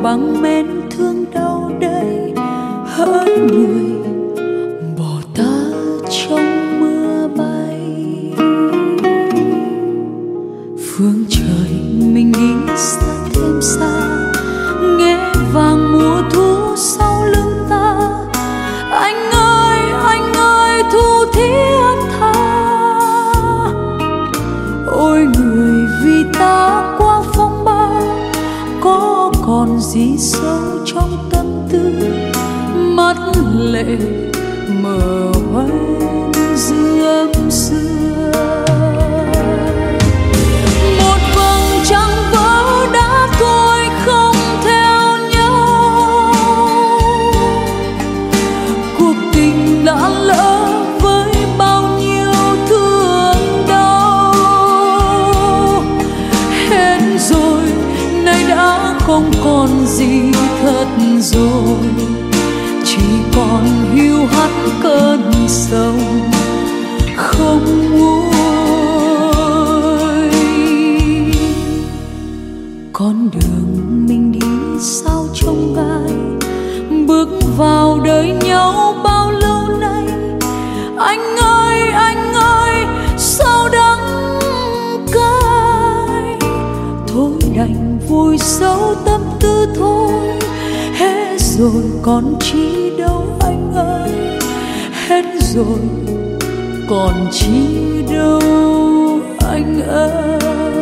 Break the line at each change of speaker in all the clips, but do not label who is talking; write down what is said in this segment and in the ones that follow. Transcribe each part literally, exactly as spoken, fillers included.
bằng mến thương đâu đây, hỡi người bỏ ta trong mưa bay. Phương trời mình đi xa thêm xa, nghe vàng mùa thu sau lưng ta. Anh ơi anh ơi thu thiết tha, ôi người vì ta qua phong ba, có còn gì sâu trong tâm tư, mắt lệ mờ hoen giữa âm xưa. Một vầng trăng vỡ đã thôi không theo nhau, cuộc tình đã lỡ với bao nhiêu thương đau. Hết rồi nay đã không còn gì thật rồi, chỉ còn hiu hắt cơn sầu không nguôi. Con đường mình đi sao trông gai, bước vào đời nhau bao lâu nay. Anh ơi anh ơi sao đắng cay, thôi đành vùi sâu tâm tư thôi. Hết rồi còn chi đâu anh ơi, hết rồi còn chi đâu anh ơi.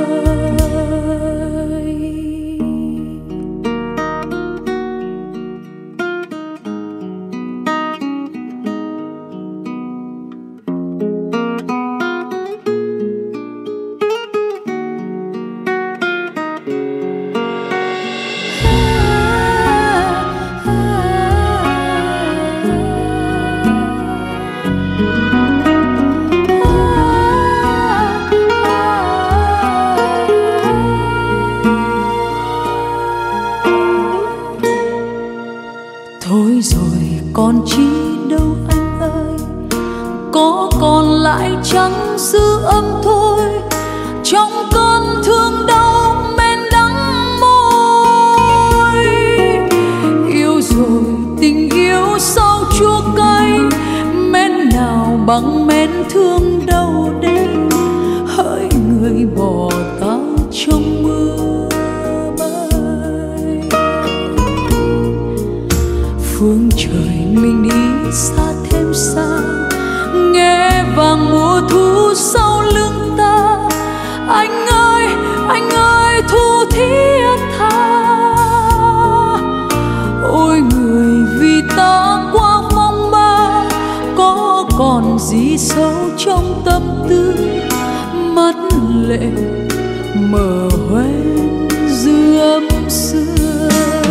Thôi rồi còn chi đâu anh ơi, có còn lại chẳng dư âm thôi. Trong cơn thương đau men đắng môi, yêu rồi tình yêu sao chua cay. Mến nào bằng mến thương đâu đây, hỡi người bỏ ta trong mưa bay. Phương trời mình đi xa thêm xa, nghe vàng mùa thu sau lưng ta. Anh ơi anh ơi thu thiết tha, ôi người vì ta qua phong ba, có còn gì sâu trong tâm tư, mắt lệ mờ hoen dư âm xưa.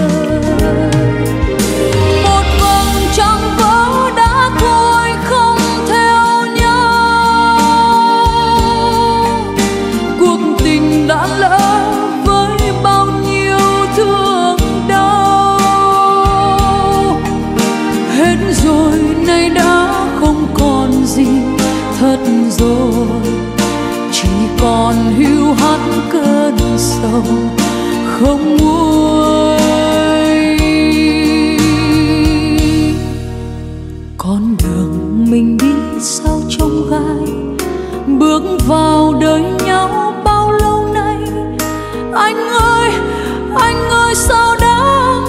Một vầng trăng vỡ đã thôi không theo nhau, cuộc tình đã lỡ với bao nhiêu thương đau. Hết rồi nay đã không còn gì thật rồi, chỉ còn hiu hắt cơn sầu không nguôi. Con đường mình đi sao trông gai, bước vào đời nhau bao lâu nay. Anh ơi anh ơi sao đáng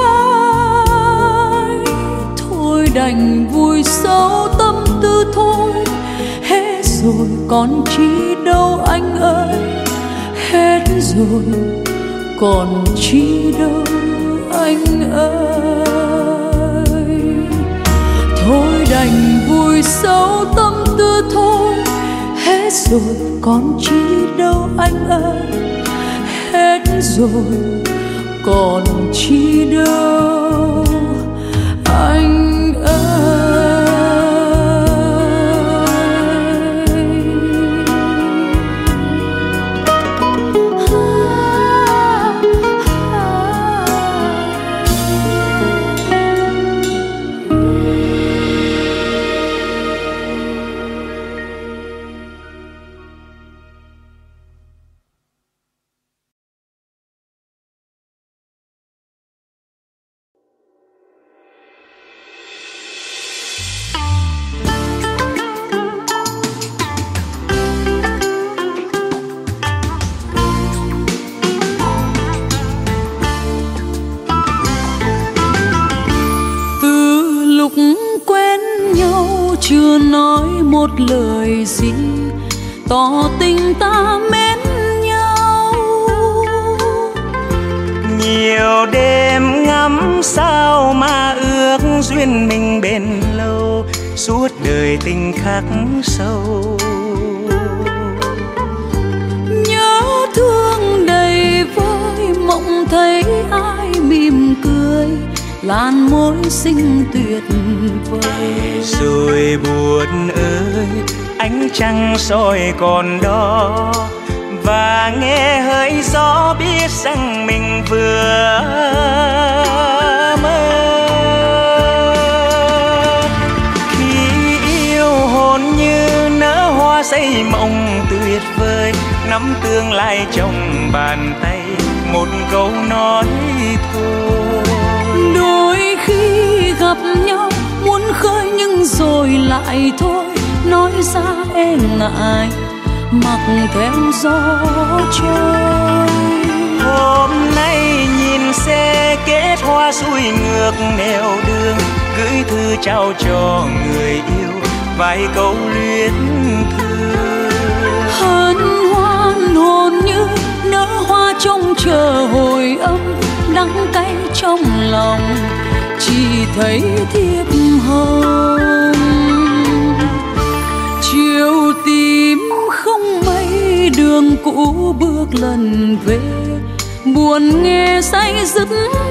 cay, thôi đành vùi sâu tâm tư thôi. Hết rồi còn chi đâu anh ơi, hết rồi còn chi đâu anh ơi. Thôi đành vùi sâu tâm tư thôi, hết rồi còn chi đâu anh ơi, hết rồi còn chi đâu anh ơi. nói một lời gì tỏ tình ta mến nhau.
Nhiều đêm ngắm sao mà ước duyên mình bền lâu, suốt đời tình khắc sâu.
Nhớ thương đầy vơi, mộng thấy ai mỉm cười, làn môi xinh tuyệt vời.
Rồi buồn ơi, ánh trăng soi còn đó, và nghe hơi gió biết rằng mình vừa mơ. Khi yêu hồn như nở hoa xây mộng tuyệt vời, nắm tương lai trong bàn tay, một câu nói thôi.
Đôi khi gặp nhau muốn khơi nhưng rồi lại thôi, nói ra e ngại mặc theo gió trôi.
Hôm nay nhìn xe kết hoa xuôi ngược nẻo đường, gửi thư trao cho người yêu vài câu luyến thương.
Hân hoan hồn như nở hoa trông chờ hồi âm, đắng cay trong lòng chỉ thấy thiệp hồng. Chiều tím không mây, đường cũ bước lần về, buồn nghe say dứt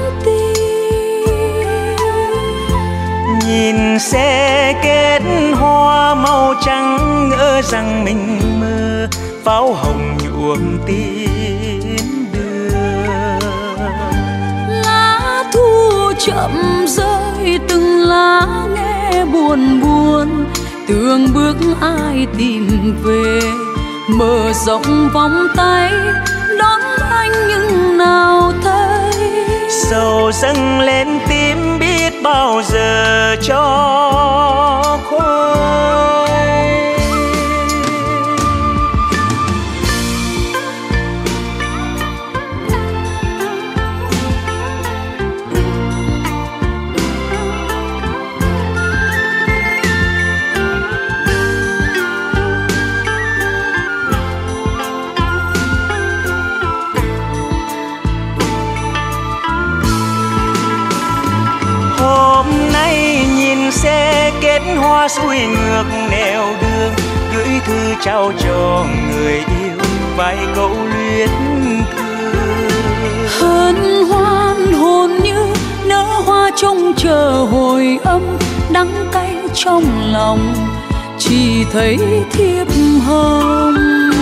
tim.
Nhìn xe kết hoa màu trắng, ngỡ rằng mình mơ, pháo hồng nhuộm tin đưa.
Lá thu chậm rơi, từng lá nghe buồn buồn, tưởng bước ai tìm về, mở rộng vòng tay đón anh nhưng nào thấy.
Sầu dâng lên tim biết bao giờ cho khuây. Hôm nay nhìn xe kết hoa xuôi ngược nẻo đường, gửi thư trao cho người yêu vài câu luyến thương.
Hân hoan hồn như nở hoa trông chờ hồi âm, đắng cay trong lòng chỉ thấy thiệp hồng.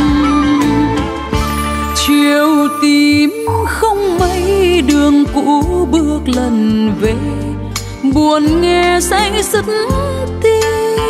Chiều tím không mây, đường cũ bước lần về, buồn nghe say dứt tim.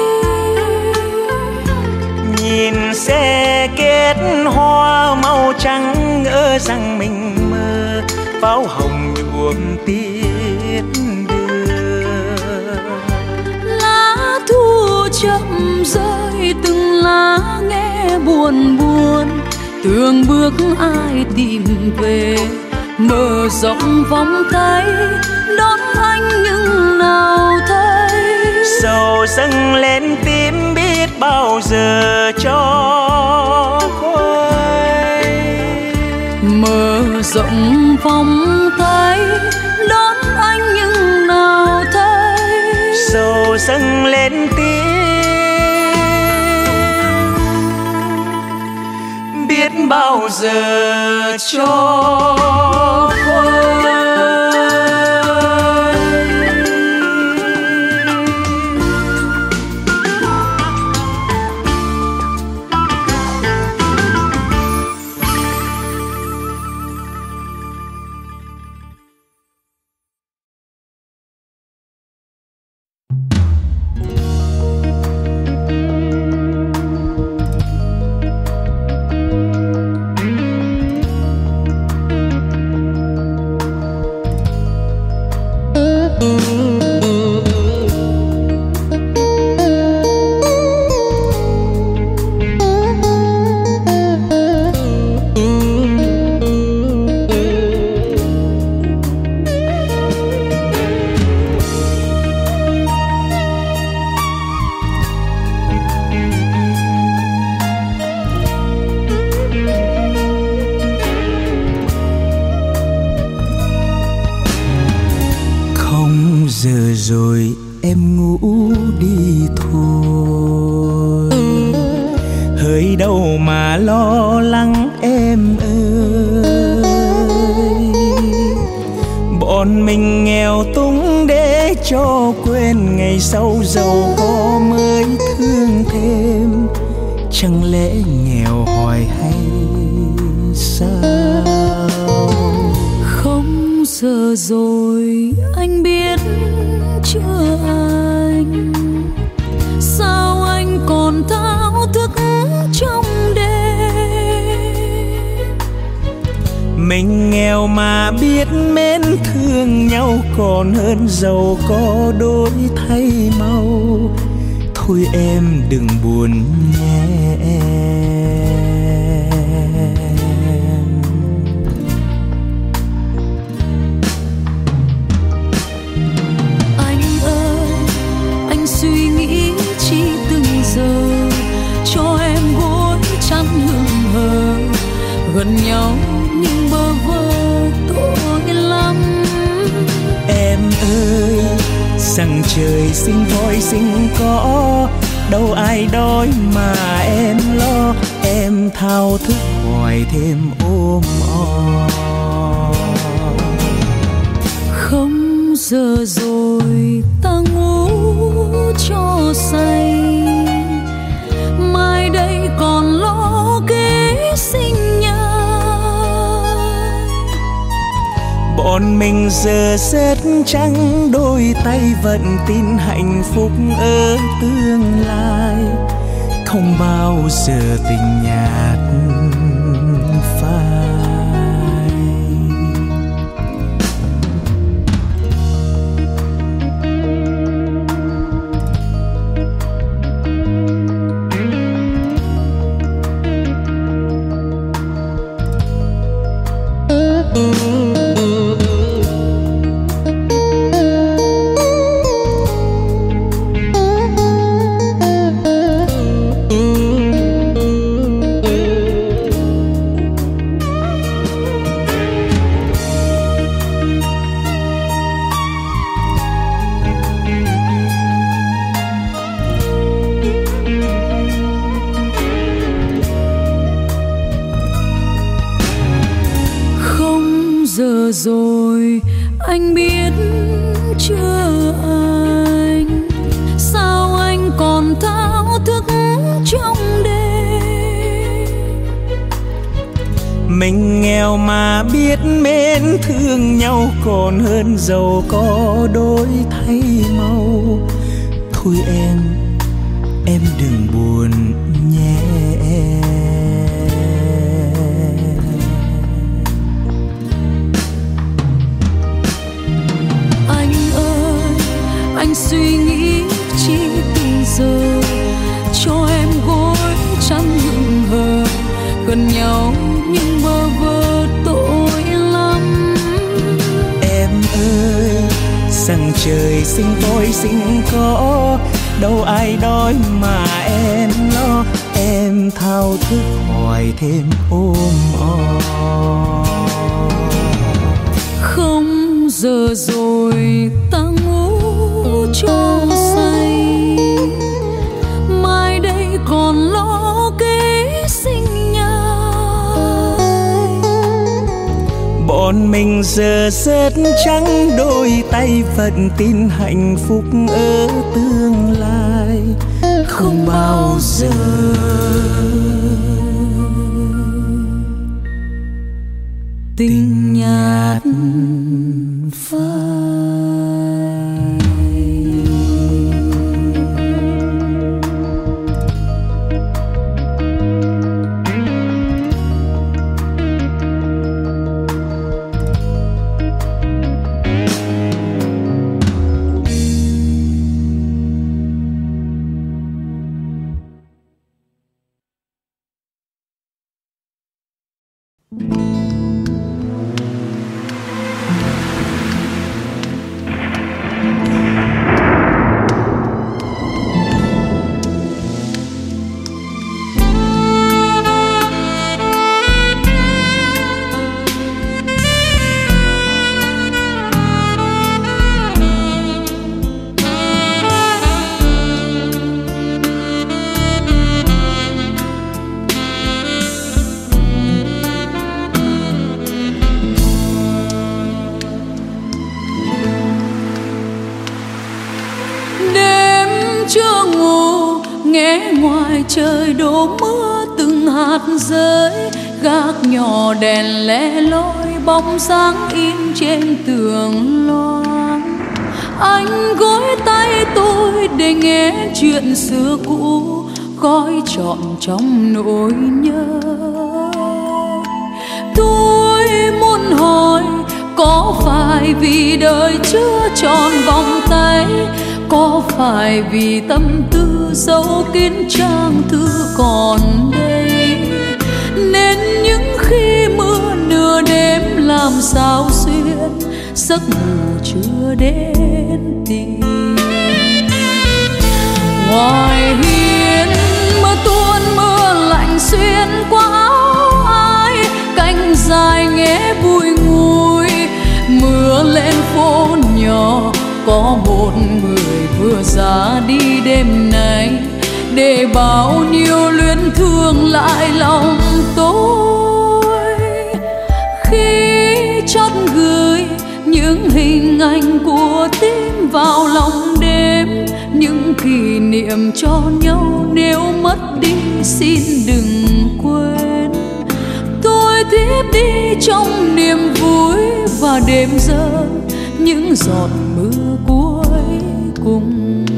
Nhìn xe kết hoa màu trắng, ngỡ rằng mình mơ, pháo hồng nhuộm tiết đưa.
Lá thu chậm rơi, từng lá nghe buồn buồn, tưởng bước ai tìm về, mở rộng vòng tay đón anh nhưng nào thấy.
Sầu dâng lên tim biết bao giờ cho khuây.
Mở rộng vòng tay đón anh nhưng nào thấy.
Sầu dâng lên tim biết bao giờ cho khuây. rồi em ngủ đi thôi. Hỡi đâu mà lo lắng em ơi, bọn mình nghèo túng để cho quên ngày sau giàu có mới thương thêm. Chẳng lẽ nghèo hoài hay sao?
Không giờ rồi anh biết chưa anh, sao anh còn thao thức trong đêm.
Mình nghèo mà biết mến thương nhau còn hơn giàu có đổi thay mau. Thôi em đừng buồn nhé em.
Anh ơi, anh suy nghĩ chi từng giờ, cho em gối chăn hững hờ, gần nhau nhưng bơ vơ tội lắm.
Em ơi, rằng trời sinh voi sinh cỏ, đâu ai đói mà em lo. Em thao thức hoài thêm ôm o.
Không giờ rồi ta ngủ cho say, mai đây còn lo kế sinh nhai.
Bọn mình giờ rất trắng đôi tay, vẫn tin hạnh phúc ở tương lai. Không bao giờ tình nhạt phai.
Giờ rồi anh biết chưa anh, sao anh còn thao thức trong đêm.
Mình nghèo mà biết mến thương nhau còn hơn giàu có đổi thay mau. Thôi em, em đừng buồn nhé em.
Anh suy nghĩ chi từng giờ, cho em gối chăn hững hờ, gần nhau nhưng bơ vơ tội lắm.
Em ơi, rằng trời sinh voi sinh cỏ, đâu ai đói mà em lo. Em thao thức hoài thêm ôm o.
Không giờ rồi ta cho say, mai đây còn lo kế sinh nhai.
Bọn mình giờ rất trắng đôi tay, vẫn tin hạnh phúc ở tương lai. Không bao giờ tình nhạt phai.
trời đổ mưa từng hạt rơi, gác nhỏ đèn lẻ loi bóng dáng in trên tường loang. Anh gối tay tôi để nghe chuyện xưa cũ, gói trọn trong nỗi nhớ. Tôi muốn hỏi có phải vì đời chưa tròn vòng tay, có phải vì tâm tư dấu kín trang thư còn đây, nên những khi mưa nửa đêm làm sao xuyên giấc ngủ chưa đến tìm. Ngoài hiên mưa tuôn mưa lạnh xuyên qua áo ai, cánh dài nghe bùi ngùi. Mưa lên phố nhỏ có một người vừa ra đi đêm nay, để bao nhiêu luyến thương lại lòng tôi. Khi chót gửi những hình ảnh của tim vào lòng đêm, những kỷ niệm cho nhau nếu mất đi xin đừng quên. Tôi tiếp đi trong niềm vui và đêm rơi những giọt mưa cuối cùng.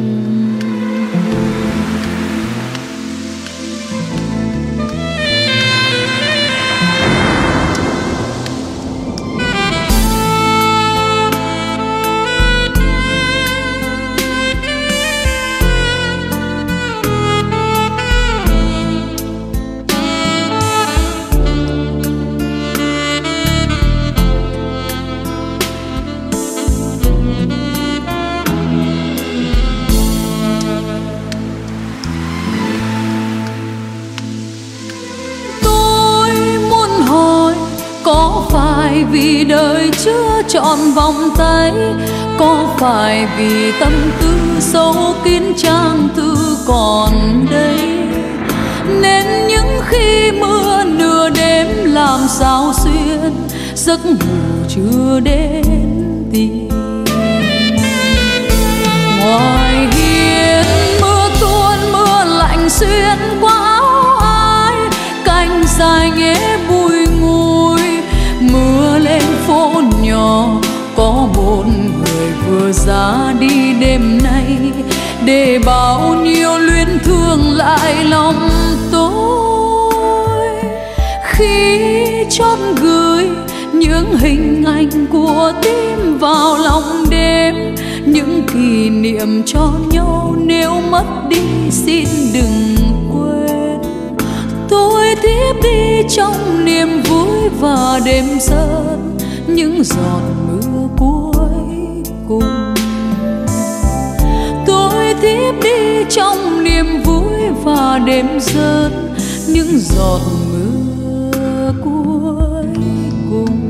Vì đời chưa trọn vòng tay, có phải vì tâm tư sâu kín trang thư còn đây, nên những khi mưa nửa đêm làm sao xuyên giấc ngủ chưa đến tìm. Ngoài hiên mưa tuôn mưa lạnh xuyên qua áo ai, cánh dài nghe bùi ngùi. Mưa lên phố nhỏ có một người vừa ra đi đêm nay, để bao nhiêu luyến thương lại lòng tôi. Khi chót gửi những hình ảnh của tim vào lòng đêm, những kỷ niệm cho nhau nếu mất đi xin đừng quên. Tôi tiếp đi trong niềm vui và đêm rơi những giọt mưa cuối cùng. Tôi tiếp đi trong niềm vui và đêm rơi những giọt mưa cuối cùng.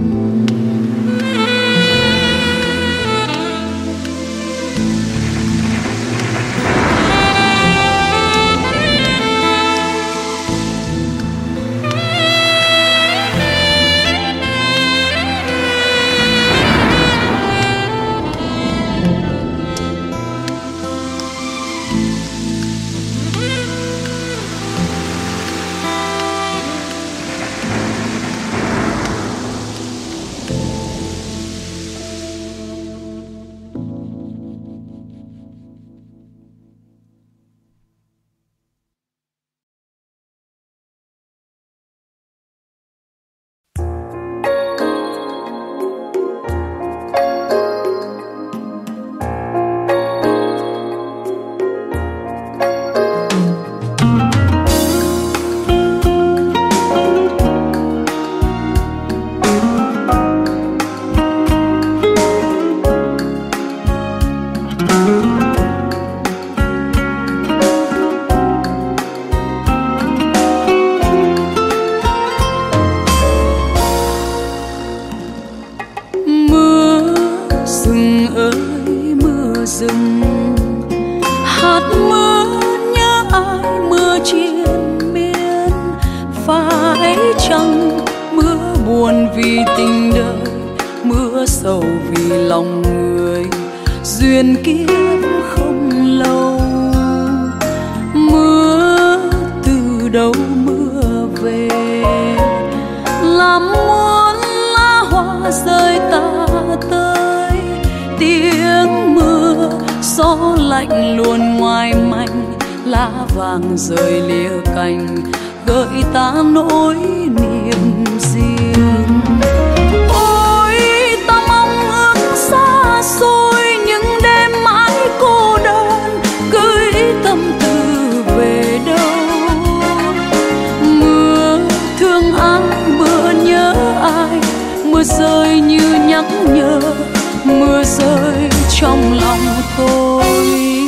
đâu mưa về. Làm muốn lá hoa rơi tả tới, tiếng mưa gió lạnh luôn ngoài manh, lá vàng rơi lìa cành gợi ta nỗi niềm riêng. Ôi ta mong ước xa xôi những đêm mãi cô đơn, gửi tâm tư về đâu. Mưa thương ai, mưa nhớ ai, mưa rơi như nhắc nhở, mưa rơi trong lòng tôi.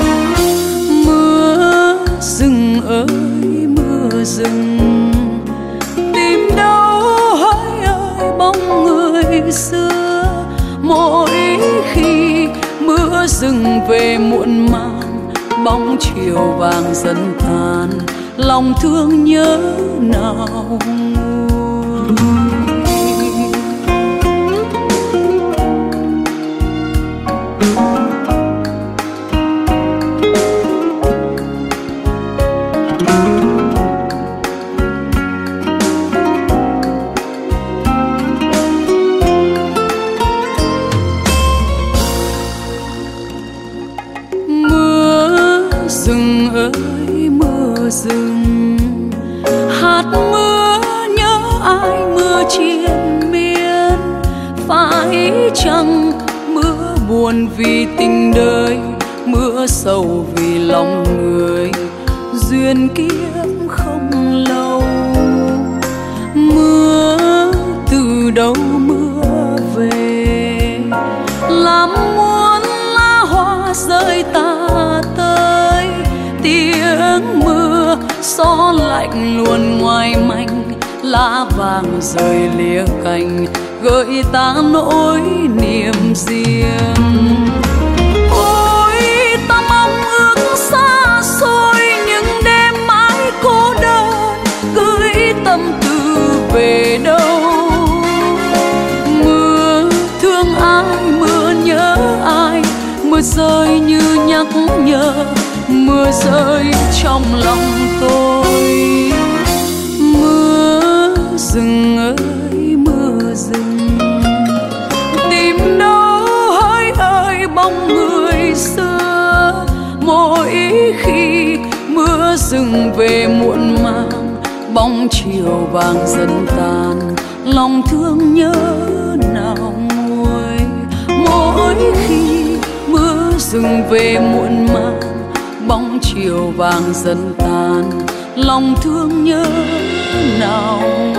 Mưa rừng ơi mưa rừng, tìm đâu hỡi ơi bóng người xưa. Mỗi khi mưa rừng về muộn màng, bóng chiều vàng dần tàn, lòng thương nhớ nào rừng. Hạt mưa nhớ ai, mưa triền miên. Phải chăng mưa buồn vì tình đời, mưa sầu vì lòng người, duyên kiếp không lâu. Mưa từ đâu mưa về, làm muốn lá hoa rơi tả tới, tiếng mưa gió lạnh luôn ngoài manh, lá vàng rơi lìa cành gợi ta nỗi niềm riêng. Ôi ta mong ước xa xôi những đêm mãi cô đơn, gửi tâm tư về đâu. Mưa thương ai, mưa nhớ ai, mưa rơi như nhắc nhở, mưa rơi trong lòng tôi. Mưa rừng ơi mưa rừng, tìm đâu hỡi ơi bóng người xưa. Mỗi khi mưa rừng về muộn màng, bóng chiều vàng dần tàn, lòng thương nhớ nào nguôi. Mỗi khi mưa rừng về muộn màng, bóng chiều vàng dần tàn, lòng thương nhớ nào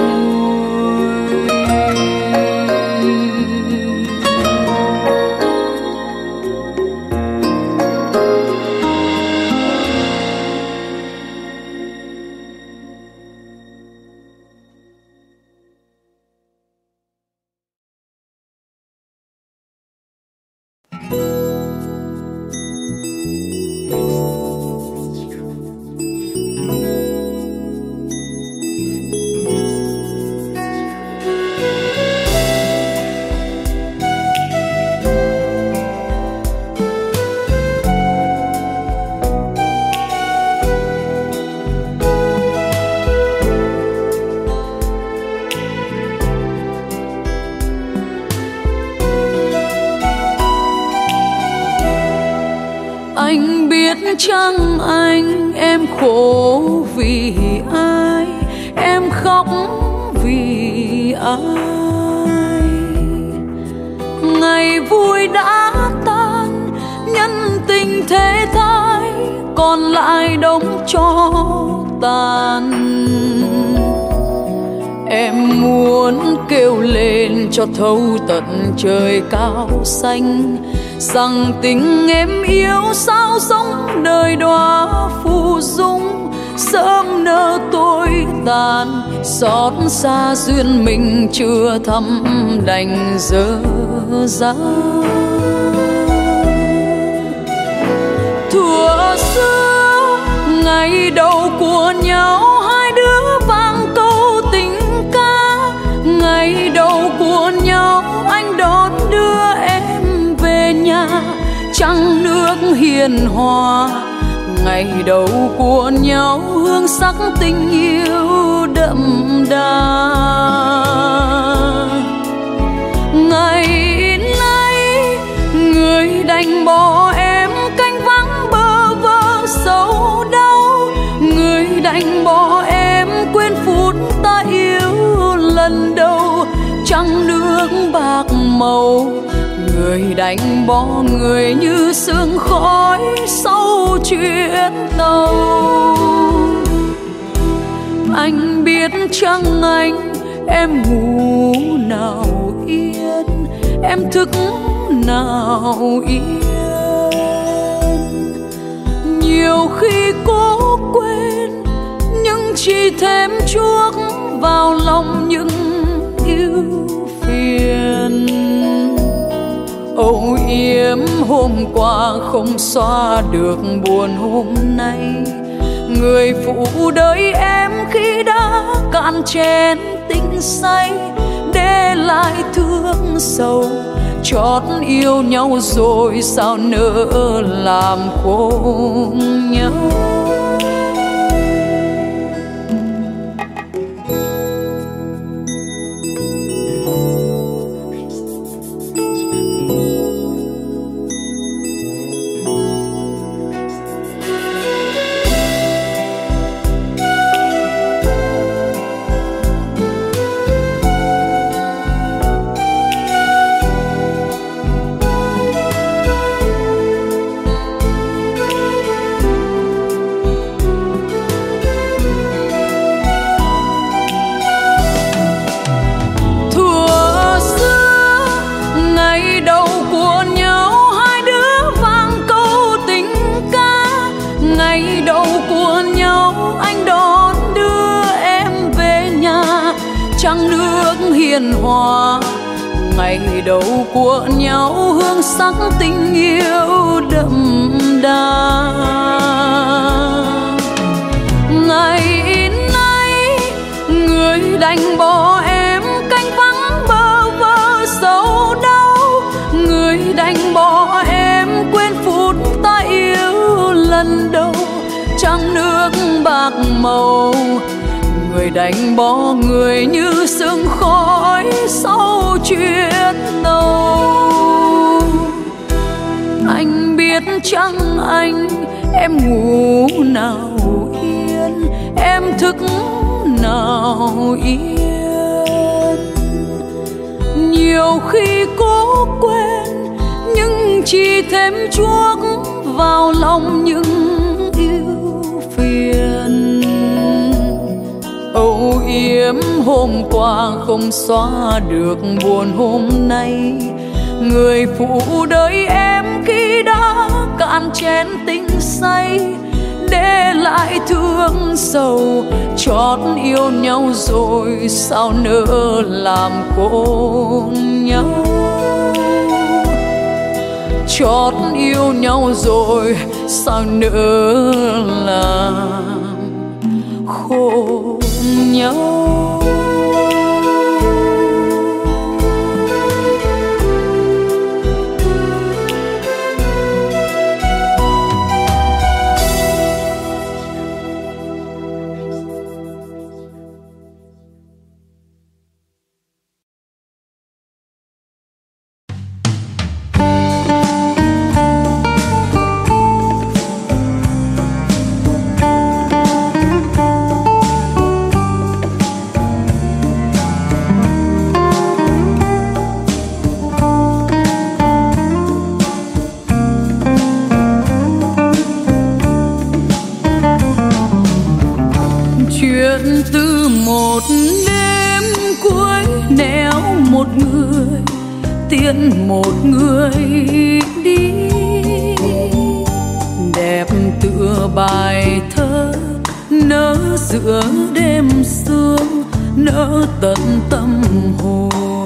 chăng anh em khổ vì ai, em khóc vì ai. Ngày vui đã tan, nhân tình thế thái, còn lại đống tro tàn. Em muốn kêu lên cho thấu tận trời cao xanh, rằng tình em yêu sao sống đời đóa phù dung. Sớm nỡ tôi tàn, xót xa duyên mình chưa thăm đành dở dang. Thuở xưa ngày đầu của nhau, hai đứa vang câu tình ca. Ngày đầu của nhau anh đón đưa em về nhà, trăng nước hiền hòa. ngày đầu của nhau hương sắc tình yêu đậm đà. Ngày nay người đành bỏ em canh vắng bơ vơ sầu đau, người đành bỏ em quên phút ta yêu lần đầu trăng nước bạc màu, người đành bỏ người như sương khói sau chuyến tàu. Anh biết chăng anh em ngủ nào yên, em thức nào yên. Nhiều khi cố quên nhưng chỉ thêm chuốc vào lòng những ưu phiền. Âu yếm hôm qua không xóa được buồn hôm nay, người phụ đợi em khi đã cạn chén tình say, để lại thương sầu. Chót yêu nhau rồi sao nỡ làm khổ nhau. Trăng nước hiền hòa, ngày đầu của nhau hương sắc tình yêu đậm đà. Ngày nay người đành bỏ em canh vắng bơ vơ sầu đau, người đành bỏ em quên phút ta yêu lần đầu trăng nước bạc màu, người đành bỏ người như sương khói sau chuyến tàu. Anh biết chăng anh em ngủ nào yên, em thức nào yên. Nhiều khi cố quên nhưng chỉ thêm chuốc vào lòng những ưu phiền. Âu yếm hôm qua không xóa được buồn hôm nay, người phụ đợi em khi đã cạn chén tình say, để lại thương sầu. Chót yêu nhau rồi sao nỡ làm khổ nhau. Chót yêu nhau rồi sao nỡ làm khổ nhau. Từ một đêm cuối nẻo một người tiễn một người đi, đẹp tựa bài thơ nỡ giữa đêm sương, nỡ tận tâm hồn.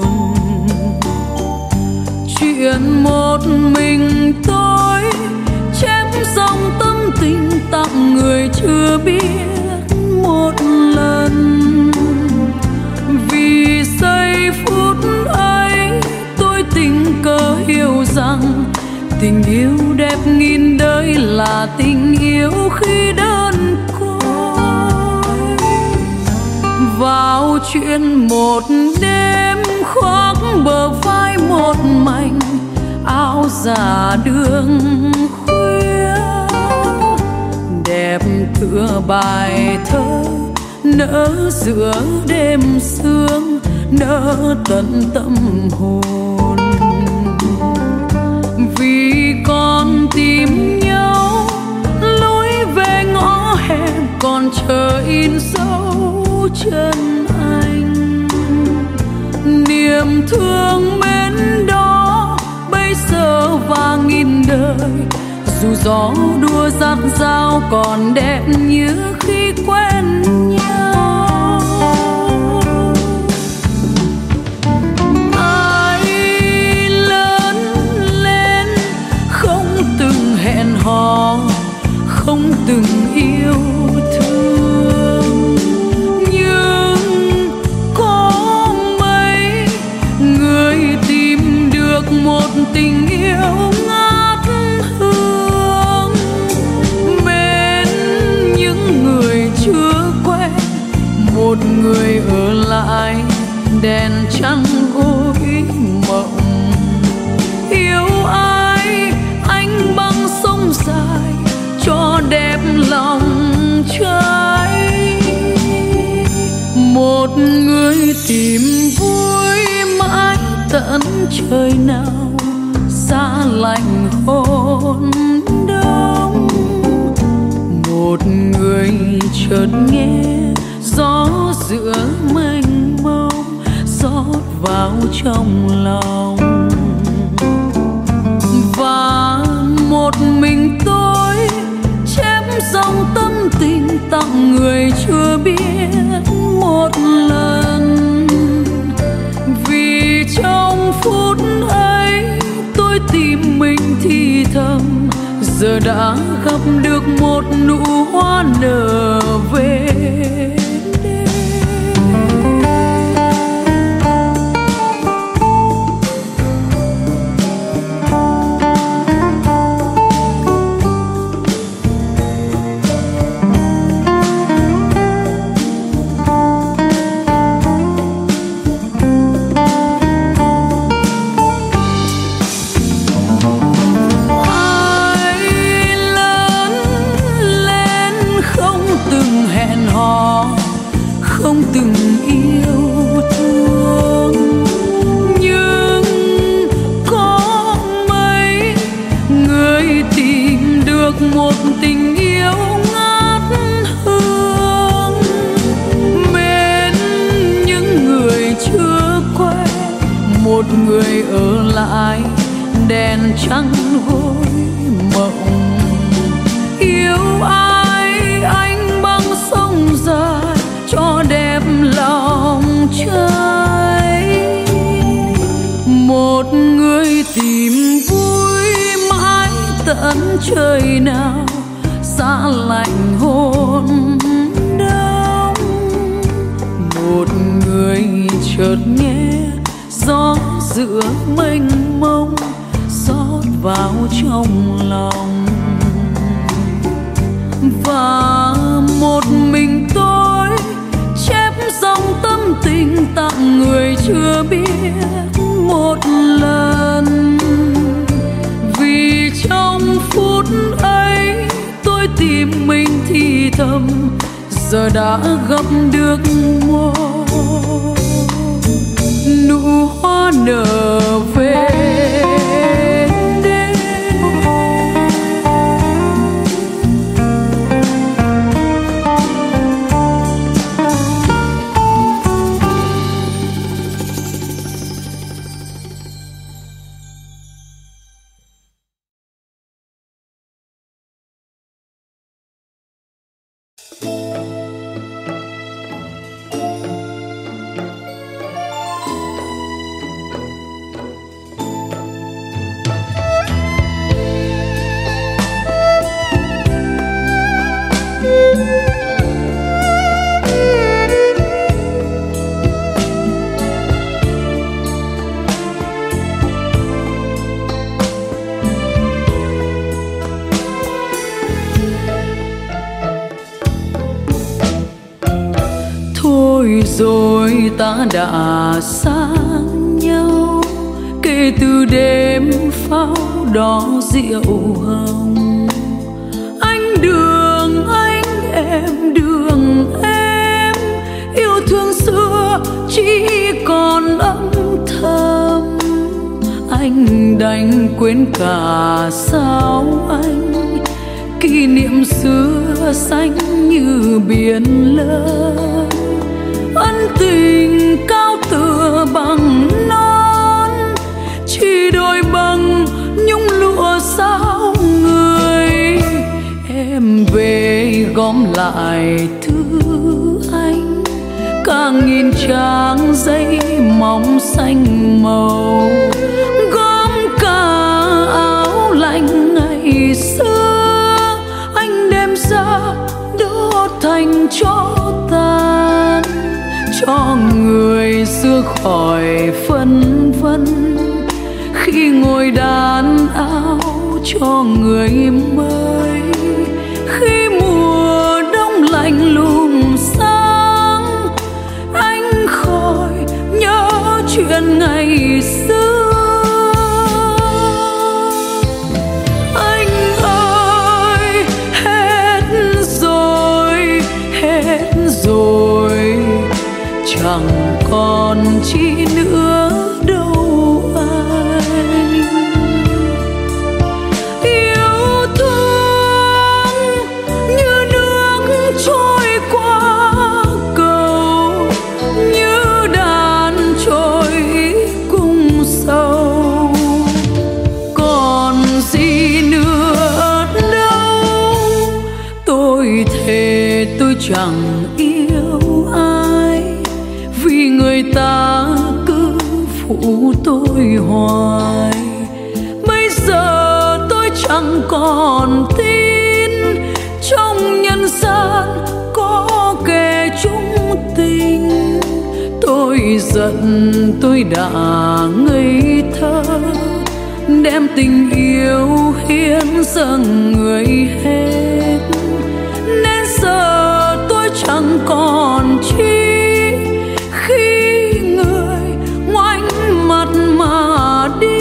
Chuyện một mình tôi chém dòng tâm tình tặng người chưa biết một lần. Vì giây phút ấy tôi tình cờ hiểu rằng Tình yêu đẹp nghìn đời là tình yêu khi đơn côi. Vào chuyện một đêm khoác bờ vai một mảnh áo giả đường khuya, đẹp tựa bài thơ nỡ giữa đêm sương, nỡ tận tâm hồn. Vì con tìm nhau lối về ngõ hẹp còn chờ in dấu chân anh. Niềm thương mến đó bây giờ và nghìn đời, dù gió đua dạt dao còn đẹp như khi quen nhau. Ai lớn lên không từng hẹn hò, không từng yêu thương, nhưng có mấy người tìm được một tình yêu ngát hương. Mến những người chưa quen, một người ở lại đèn trăng gối mộng. Yêu ai anh băng sông dài cho đẹp lòng trai. Một người tìm vui mãi tận trời nào, xa lạnh hôn đông. Một người chợt nghe gió giữa mênh mông rót vào trong lòng. Và một mình tôi chém dòng tâm tình tặng người chưa biết một lần. Vì trong phút ấy tôi tìm mình thì thầm, giờ đã gặp được một nụ hoa nở về đêm. Không từng yêu thương, nhưng có mấy người tìm được một tình yêu ngát hương. Mến những người chưa quen, một người ở lại đèn trăng gối mộng. Yêu ai anh băng sông dài cho đẹp lòng trai. Một người tìm vui mãi tận trời nào, xa lạnh hôn đông. Một người chợt nghe gió giữa mênh mông rót vào trong lòng. Và một mình tôi chép dòng tâm tình tặng người chưa biết một lần. Vì trong phút ấy tôi tìm mình thì thầm, giờ đã gặp được một nụ hoa nở về. thôi rồi ta đã xa nhau, kể từ đêm pháo đỏ rượu hồng. Anh đường anh em đường em, yêu thương xưa chỉ còn âm thầm. Anh đành quên cả sao anh, kỷ niệm xưa xanh như biển lớn. Ân tình cao tựa bằng non, chỉ đôi bằng nhung lụa sao người. Em về gom lại thư anh, cả nghìn trang giấy mỏng xanh màu, gom cả áo lạnh ngày xưa anh đem ra đốt thành tro tàn, cho người xưa khỏi phân vân khi ngồi đàn áo cho người mới. Khi mùa đông lạnh lùng sáng, anh khỏi nhớ chuyện ngày xưa. Anh ơi hết rồi, hết rồi, chẳng còn chi nữa đâu anh. Yêu thương như nước trôi qua cầu, như đàn trôi cùng sâu. Còn gì nữa đâu, tôi thề tôi chẳng yêu ai, vì người ta cứ phụ tôi hoài. Bây giờ tôi chẳng còn tin trong nhân gian có kẻ chung tình. Tôi giận tôi đã ngây thơ, đem tình yêu hiến dâng người hết. Nên giờ tôi chẳng còn chi khi người ngoảnh mặt mà đi.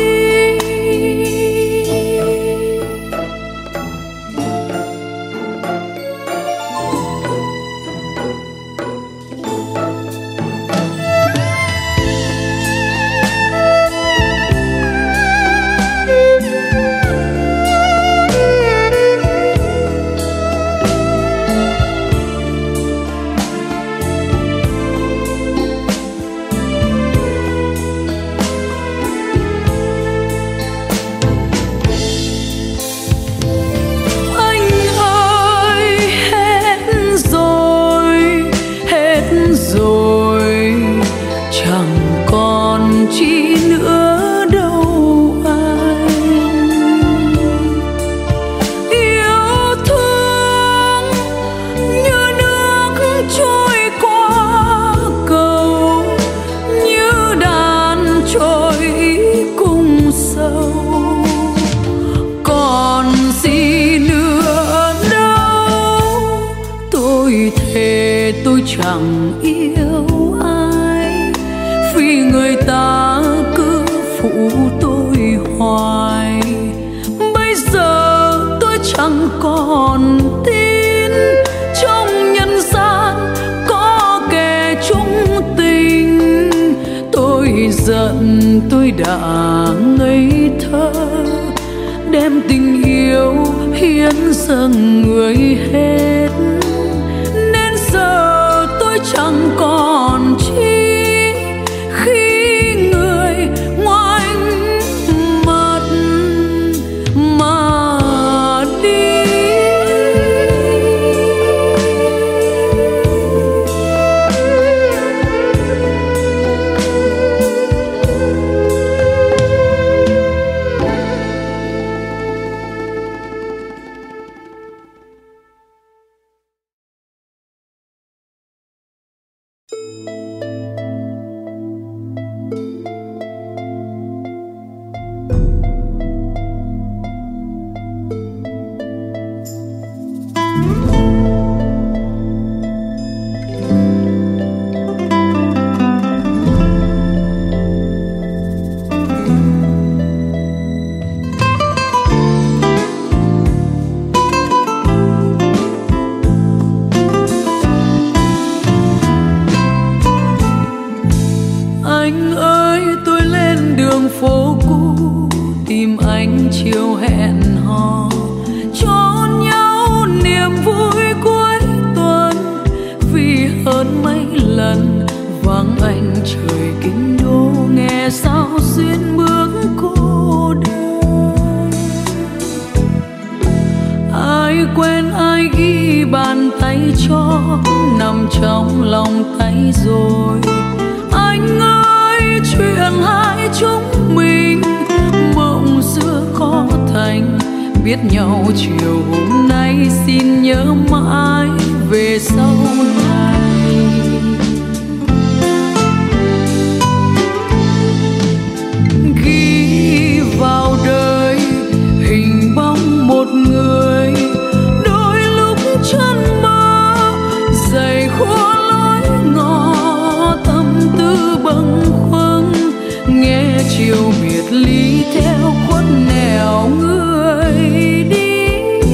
Chẳng yêu ai, vì người ta cứ phụ tôi hoài. Bây giờ tôi chẳng còn tin trong nhân gian có kẻ chung tình. Tôi giận tôi đã ngây thơ, đem tình yêu hiến dâng người hết. Nên giờ chẳng còn chi khi người ngoảnh mặt mà đi. đường phố cũ tìm anh chiều hẹn hò, cho nhau niềm vui cuối tuần. Vì hơn mấy lần vắng anh trời kinh đô, nghe sao xuyên bước cô đơn. Ai quên ai ghi bàn tay cho nằm trong lòng tay rồi. Anh ơi chuyện hai chúng mình mộng xưa khó thành, biết nhau chiều hôm nay xin nhớ mãi về sau này. Ghi vào đời hình bóng một người, đôi lúc chân mơ dày khô lối ngõ, tâm tư bâng khuâng nghe chiều biệt ly theo khuất nẻo người đi.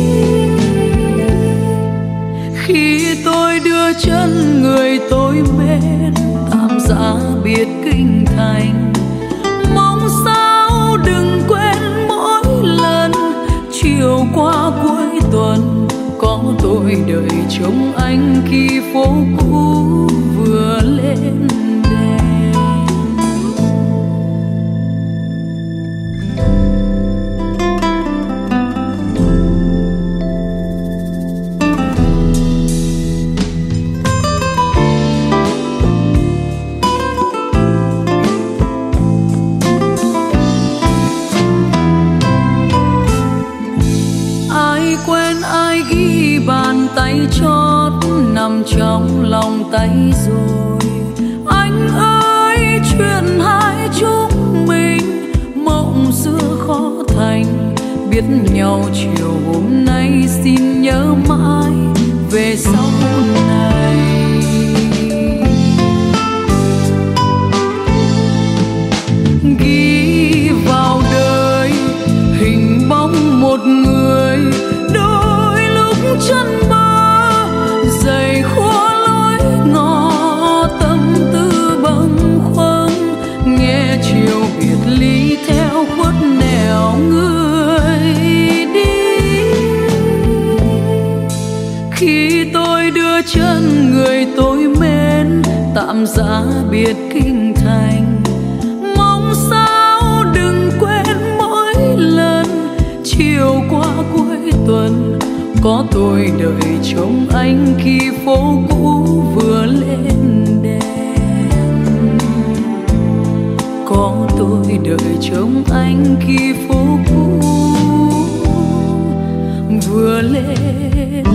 Khi tôi đưa chân người tôi mến tạm giá biệt kinh thành, mong sao đừng quên mỗi lần chiều qua cuối tuần có tôi đợi trông anh khi phố cũ vừa lên đèn. Ai quên ai ghi bàn tay chót nằm trong lòng tay rồi. Anh ơi chuyện hai chúng mình mộng xưa khó thành, biết nhau chiều hôm nay xin nhớ mãi về sau này. Ghi vào đời hình bóng một người, đôi lúc chân mơ dày khô lối ngõ, tâm tư bâng khuâng nghe chiều biệt ly theo khuất nẻo người đi. Khi tôi đưa chân người tôi mến tạm giá biệt kinh thành, mong sao đừng quên mỗi lần chiều qua cuối tuần có tôi đợi trông anh khi phố cũ vừa lên đèn. Có tôi đợi trông anh khi phố cũ vừa lên đèn.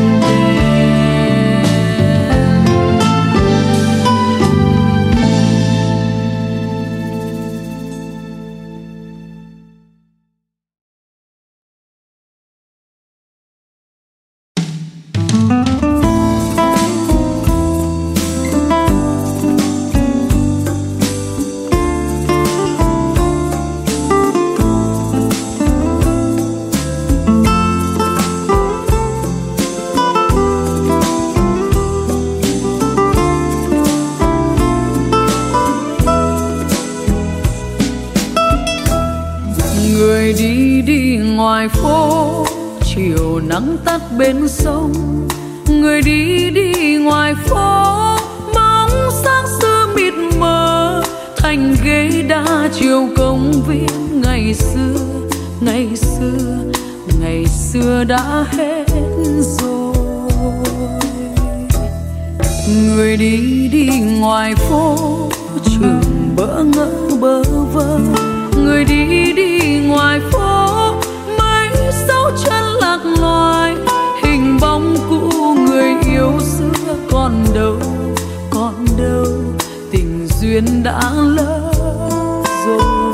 Người đi đi ngoài phố chiều nắng tắt bên sông, người đi đi ngoài phố bóng sáng xưa mịt mờ thành ghế đá chiều công viên. Ngày xưa ngày xưa ngày xưa đã hết rồi. Người đi đi ngoài phố trường bỡ ngỡ bơ vơ, người đi đi ngoài phố mấy dấu chân lạc loài, hình bóng cũ người yêu xưa còn đâu còn đâu, tình duyên đã lỡ rồi.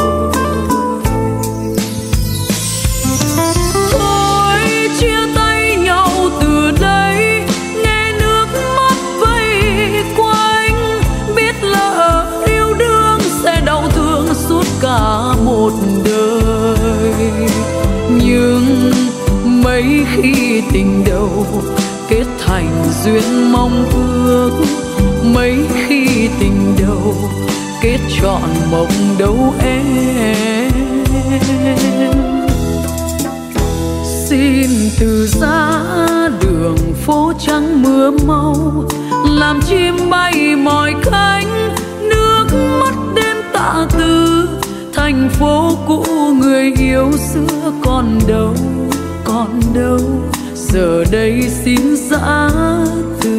Thôi chia tay nhau từ đây, nghe nước mắt vây quanh, biết lỡ yêu đương sẽ đau thương suốt cả một đời. Nhưng mấy khi tình đầu kết thành duyên mong ước, mấy khi tình đầu kết trọn mộng đâu em. Xin từ giá đường phố trắng mưa mau, làm chim bay mỏi cánh, nước mắt đêm tạ từ. Thành phố cũ người yêu xưa còn đâu, còn đâu, giờ đây xin giã từ.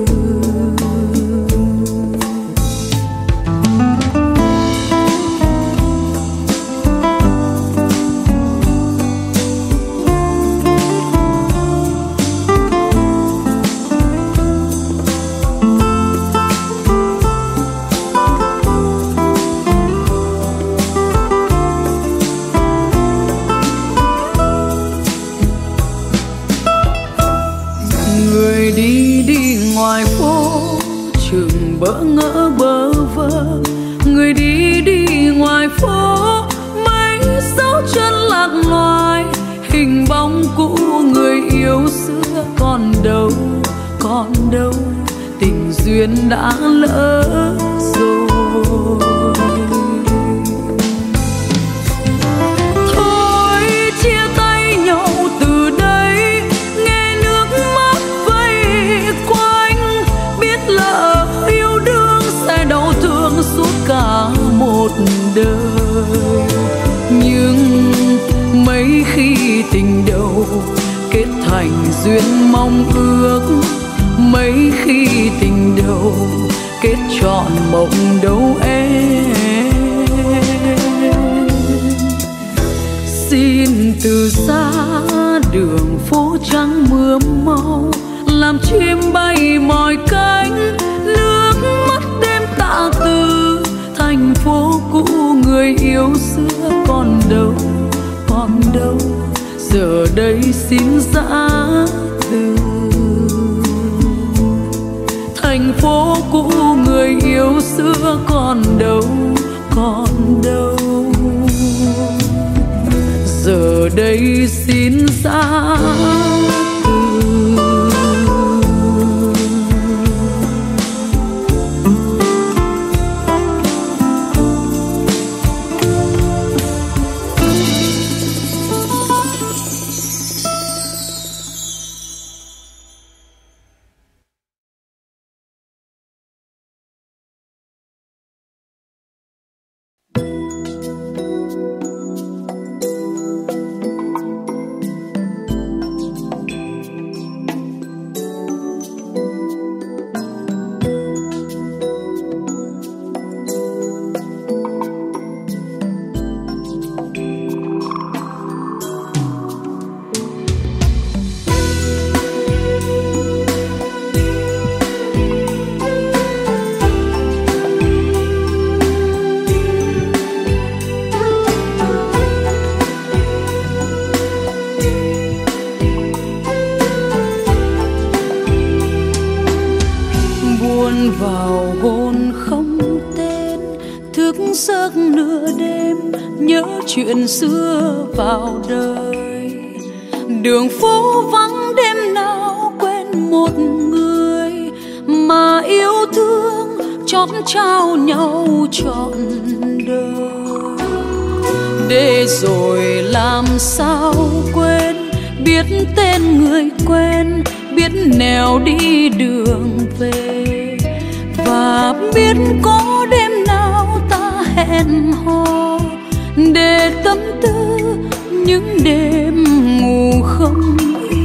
Bỡ ngỡ bơ vơ, người đi đi ngoài phố, mấy dấu chân lạc loài, hình bóng cũ người yêu xưa còn đâu, còn đâu, tình duyên đã lỡ rồi. Thôi chia tay nhau từ đây, nghe nước mắt vây quanh, biết lỡ đau thương suốt cả một đời. Nhưng mấy khi tình đầu kết thành duyên mong ước, mấy khi tình đầu kết trọn mộng đâu em. Xin từ xa đường phố trắng mưa mau, làm chim bay mỏi cánh, nước mắt đêm tạ từ. Thành phố cũ người yêu xưa còn đâu, còn đâu, giờ đây xin giã từ. Thành phố cũ người yêu xưa còn đâu, còn đâu, giờ đây xin giã từ. Vào hôn không tên, thức giấc nửa đêm, nhớ chuyện xưa vào đời. Đường phố vắng đêm nào quên một người mà yêu thương chót trao nhau trọn đời. Để rồi làm sao quên, biết tên người quen, biết nẻo đi đường về. Và biết có đêm nào ta hẹn hò để tâm tư những đêm ngủ không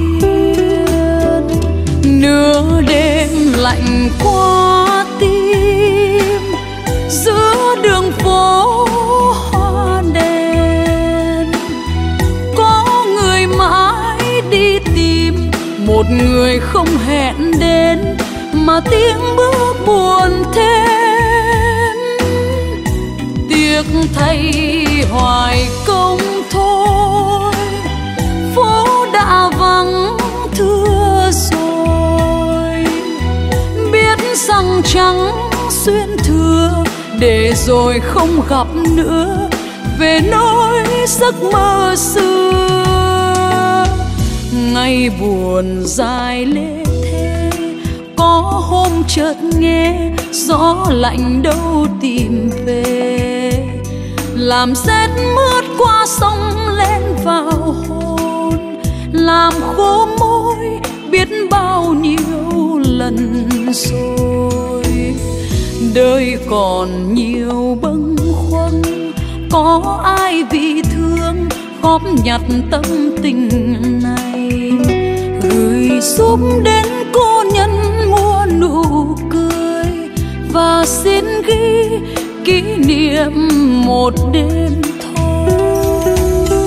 yên. Nửa đêm lạnh qua tim, giữa đường phố hoa đèn, có người mãi đi tìm một người không hẹn đến, mà tiếng bước buồn thêm. Tiếc thay hoài công thôi, phố đã vắng thưa rồi. Biết rằng chẳng xuyên thừa, để rồi không gặp nữa, về nỗi giấc mơ xưa. Ngày buồn dài lê, có hôm chợt nghe gió lạnh đâu tìm về, làm rét mướt qua sông lên vào hồn, làm khô môi biết bao nhiêu lần rồi. Đời còn nhiều bâng khuâng, có ai vì thương góp nhặt tâm tình này, gửi giúp đến cô nhân mua nụ cười, và xin ghi kỷ niệm một đêm thôi.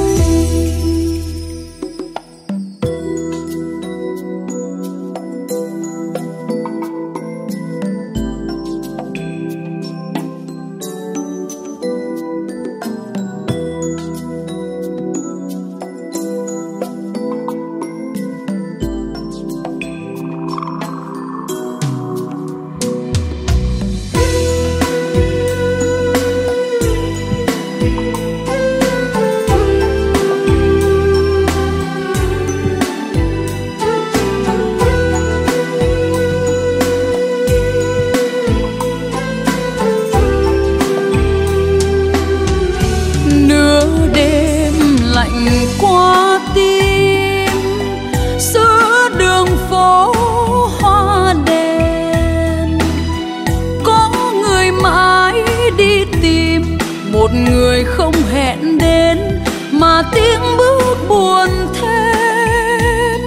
Một người không hẹn đến mà tiếng bước buồn thêm,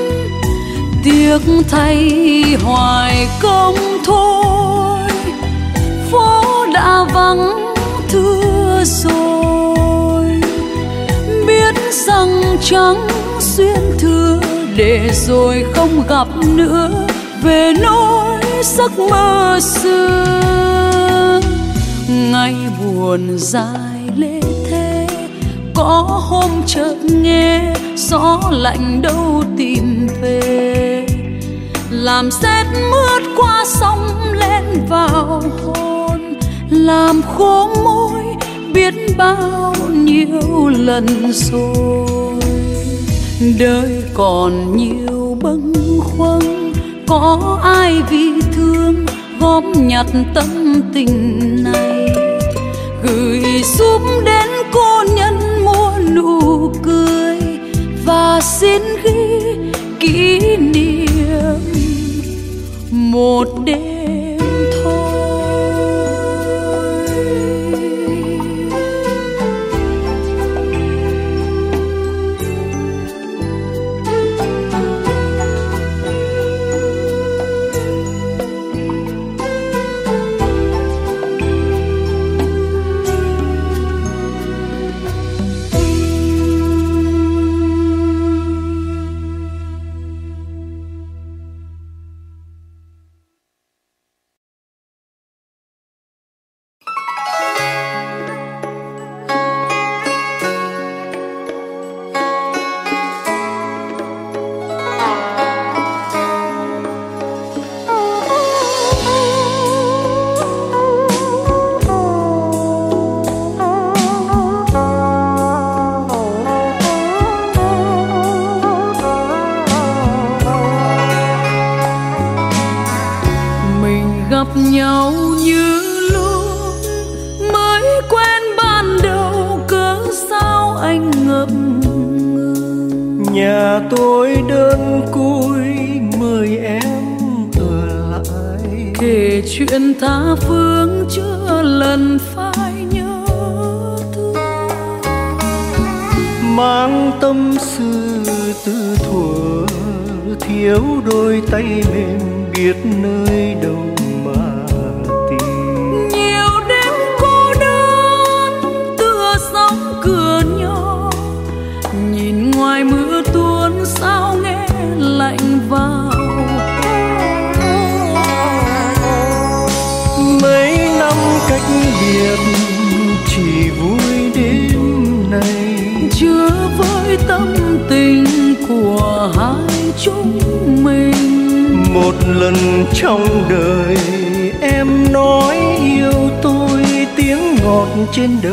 tiếc thay hoài công thôi, phố đã vắng thưa rồi, biết rằng chẳng xuyên thừa để rồi không gặp nữa về nỗi giấc mơ xưa. Ngày buồn dài lê thế, có hôm chợt nghe gió lạnh đâu tìm về, làm rét mướt qua sông lên vào hồn, làm khô môi biết bao nhiêu lần rồi. Đời còn nhiều bâng khuâng, có ai vì thương góp nhặt tâm tình này, gửi giúp đến cô nhân mua nụ cười, và xin ghi kỷ niệm một đêm thôi. Gặp nhau như lúc mới quen ban đầu, cớ sao anh ngập ngừng.
Nhà tôi đơn côi mời em ở lại,
kể chuyện tha phương chưa lần phai nhớ thương,
mang tâm sự từ thuở thiếu đôi tay mềm biết nơi đâu.
Ngoài mưa tuôn sao nghe lạnh vào,
mấy năm cách biệt chỉ vui đêm này,
chưa với tâm tình của hai chúng mình.
Một lần trong đời em nói yêu tôi, tiếng ngọt trên đầu.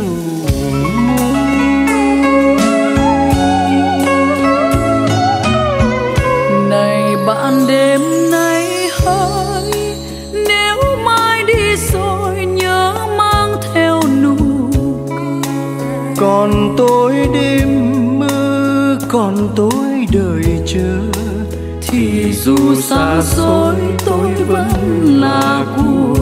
Bạn đêm nay hỡi, nếu mai đi
chờ, thì dù xa xôi tôi vẫn là của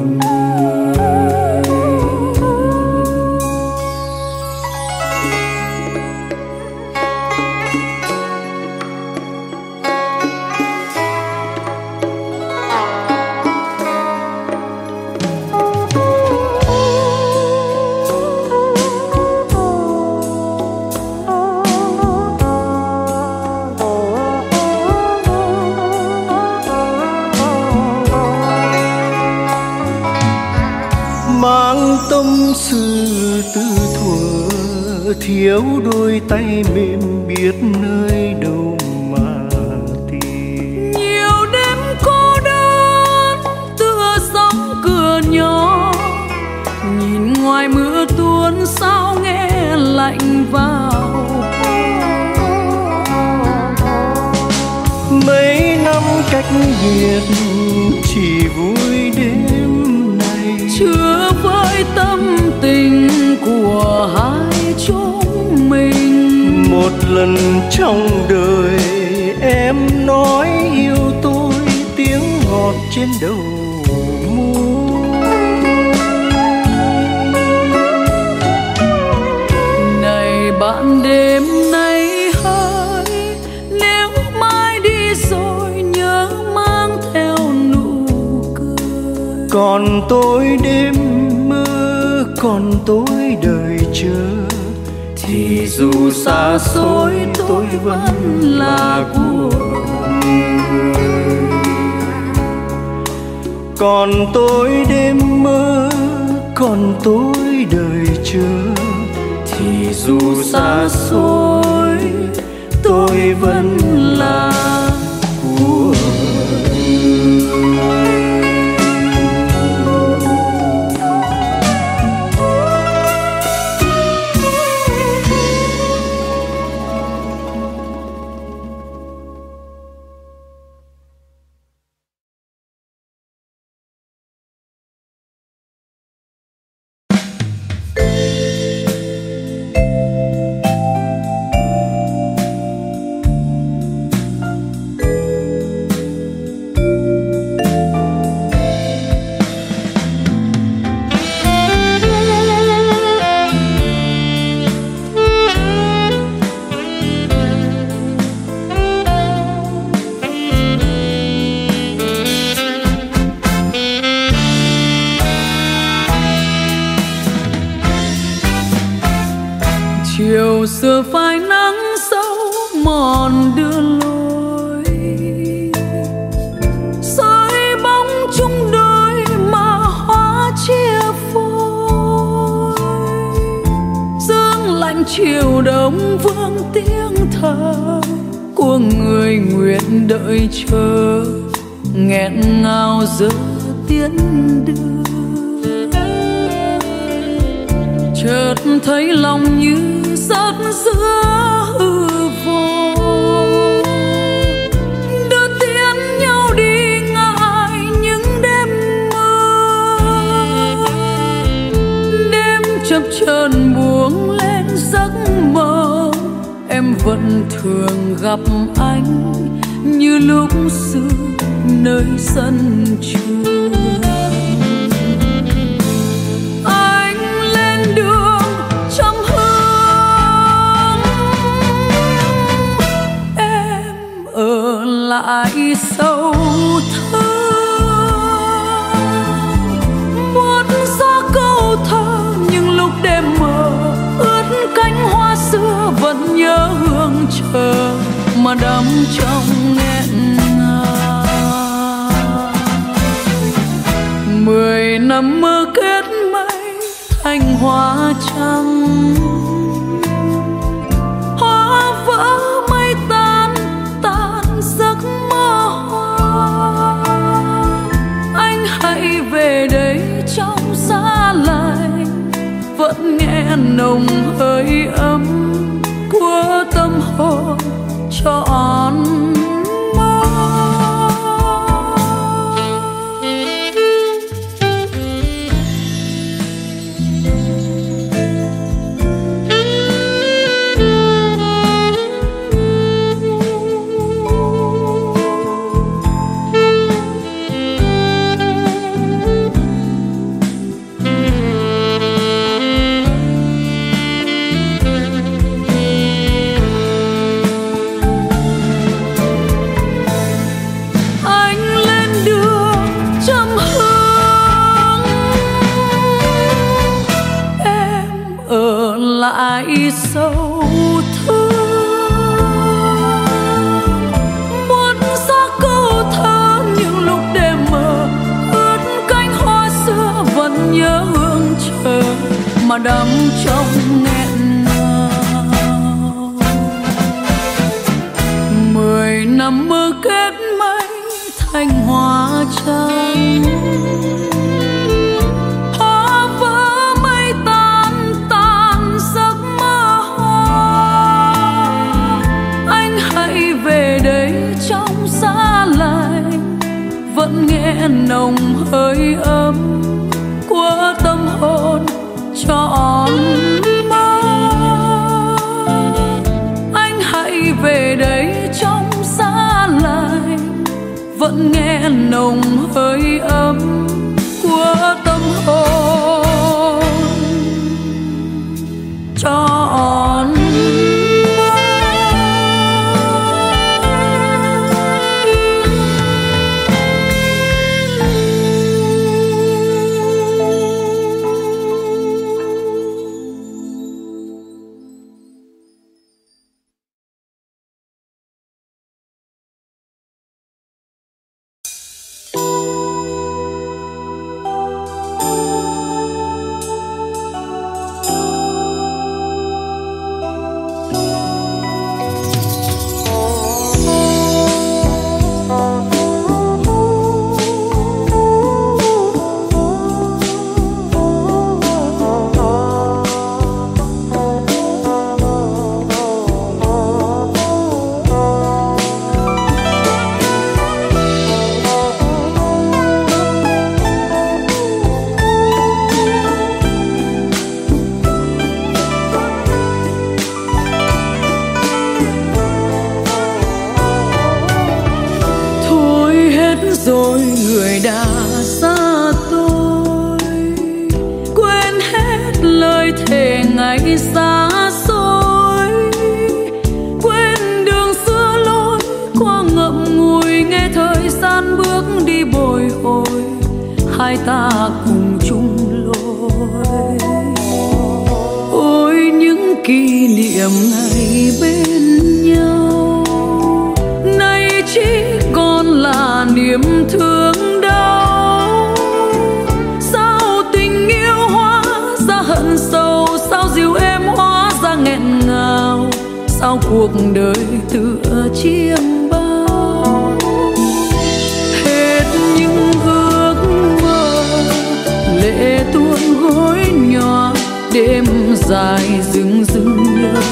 tâm sự từ thuở, thiếu đôi tay mềm biết nơi đâu mà tìm.
Nhiều đêm cô đơn tựa sóng cửa nhỏ, nhìn ngoài mưa tuôn sao nghe lạnh vào.
Mấy năm cách biệt chỉ vui đêm này,
chưa với tâm tình của hai chúng mình.
Một lần trong đời em nói yêu tôi, tiếng ngọt trên đầu môi.
Này bạn đêm nay hỡi, nếu mai đi rồi nhớ mang theo nụ cười.
Còn tôi đêm mơ, còn tôi đời chờ, thì dù xa xôi tôi vẫn là của người. Còn tôi đêm mơ, còn tôi đời chờ, thì dù xa xôi tôi vẫn là của người.
Chiều xưa phai nắng sâu mòn đưa lối, soi bóng chung đôi mà hoa chia phôi. Sương lạnh chiều đông vương tiếng thở của người nguyện đợi chờ, nghẹn ngào giờ tiến đưa. Chợt thấy lòng như giấc giữa hư vô, đưa tiễn nhau đi ngại những đêm mơ. Đêm chập chờn buông lên giấc mơ, em vẫn thường gặp anh như lúc xưa nơi sân trường. Lại sâu thơ muốn gió câu thơ, nhưng lúc đêm mờ ướt cánh hoa xưa vẫn nhớ hương chờ mà đắm trong nghẹn ngào. Mười năm mơ kết mây thành hoa trắng, hoa vỡ mây tan tan giấc mơ hoa. Anh hãy về đây trong giá lạnh, vẫn nghe nồng hơi ấm của tâm hồn trọn mơ. mà đắm trong nghẹn ngào. Mười năm mơ kết mây thành hoa trắng, hoa vỡ mây tan tan giấc mơ hoa. Anh hãy về đây trong xa lạnh, vẫn nghe nồng hơi ấm của tâm hồn trọn mơ. Anh hãy về đây trong xa lạnh, vẫn nghe nồng hơi ấm của tâm hồn trọn. Rồi người đã xa tôi, quên hết lời thề ngày xa xôi, quên đường xưa lối qua ngậm ngùi, nghe thời gian bước đi bồi hồi, hai ta cùng chung lối. Ôi những kỷ niệm ngày bên nhau, nay chỉ còn là niềm thương đau. Sao tình yêu hóa ra hận sâu, sao dịu êm hóa ra nghẹn ngào, sao cuộc đời tựa chiêng bao. Hết những ước mơ, lệ tuôn gối nhòa, đêm dài rừng rừng lơ.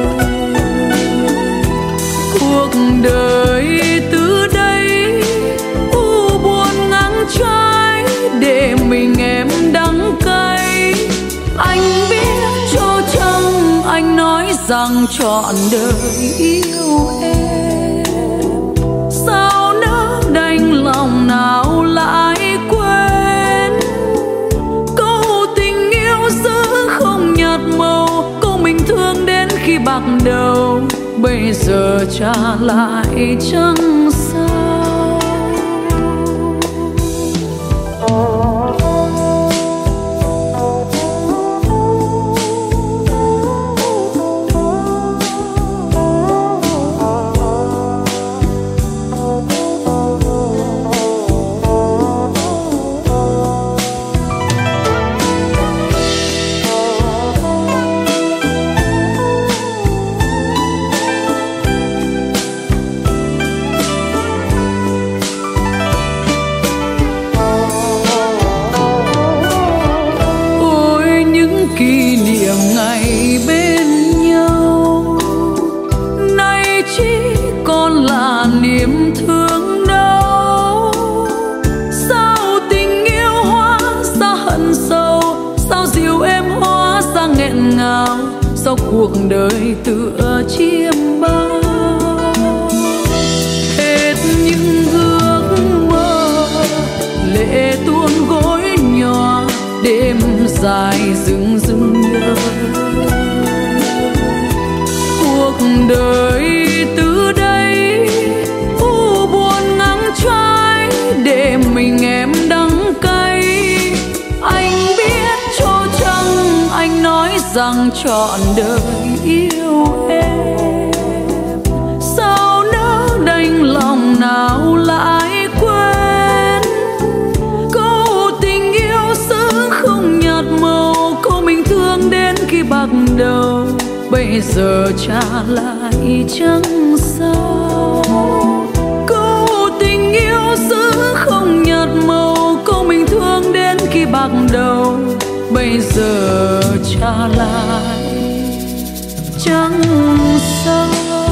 Cuộc đời từ đây u buồn nắng trái, để mình em đắng cay. Anh biết cho chăng anh nói rằng trọn đời yêu em, sao nỡ đành lòng nào lại quên. Câu tình yêu giữ không nhạt màu, câu mình thương đến khi bạc đầu, bây giờ trả lại chẳng sao. Kỷ niệm ngày bên nhau, nay chỉ còn là niềm thương đau. Sao tình yêu hóa ra hận sâu, sao dịu êm hóa ra nghẹn ngào, sao cuộc đời tựa chiêm bao. Hết những ước mơ, lệ tuôn gối nhòa, đêm dài rừng rừng nhớ. Cuộc đời từ đây u buồn nắng trái, để mình em đắng cay. Anh biết cho chăng anh nói rằng trọn đời yêu em, sao nỡ đành lòng nào lại quên. Câu tình yêu giữ không nhạt màu, câu mình thương thương đến khi bạc đầu, bây giờ trả lại chẳng sao. Câu tình yêu giữ không nhạt màu, câu mình thương đến khi bạc đầu, bây giờ trả lại chẳng sao.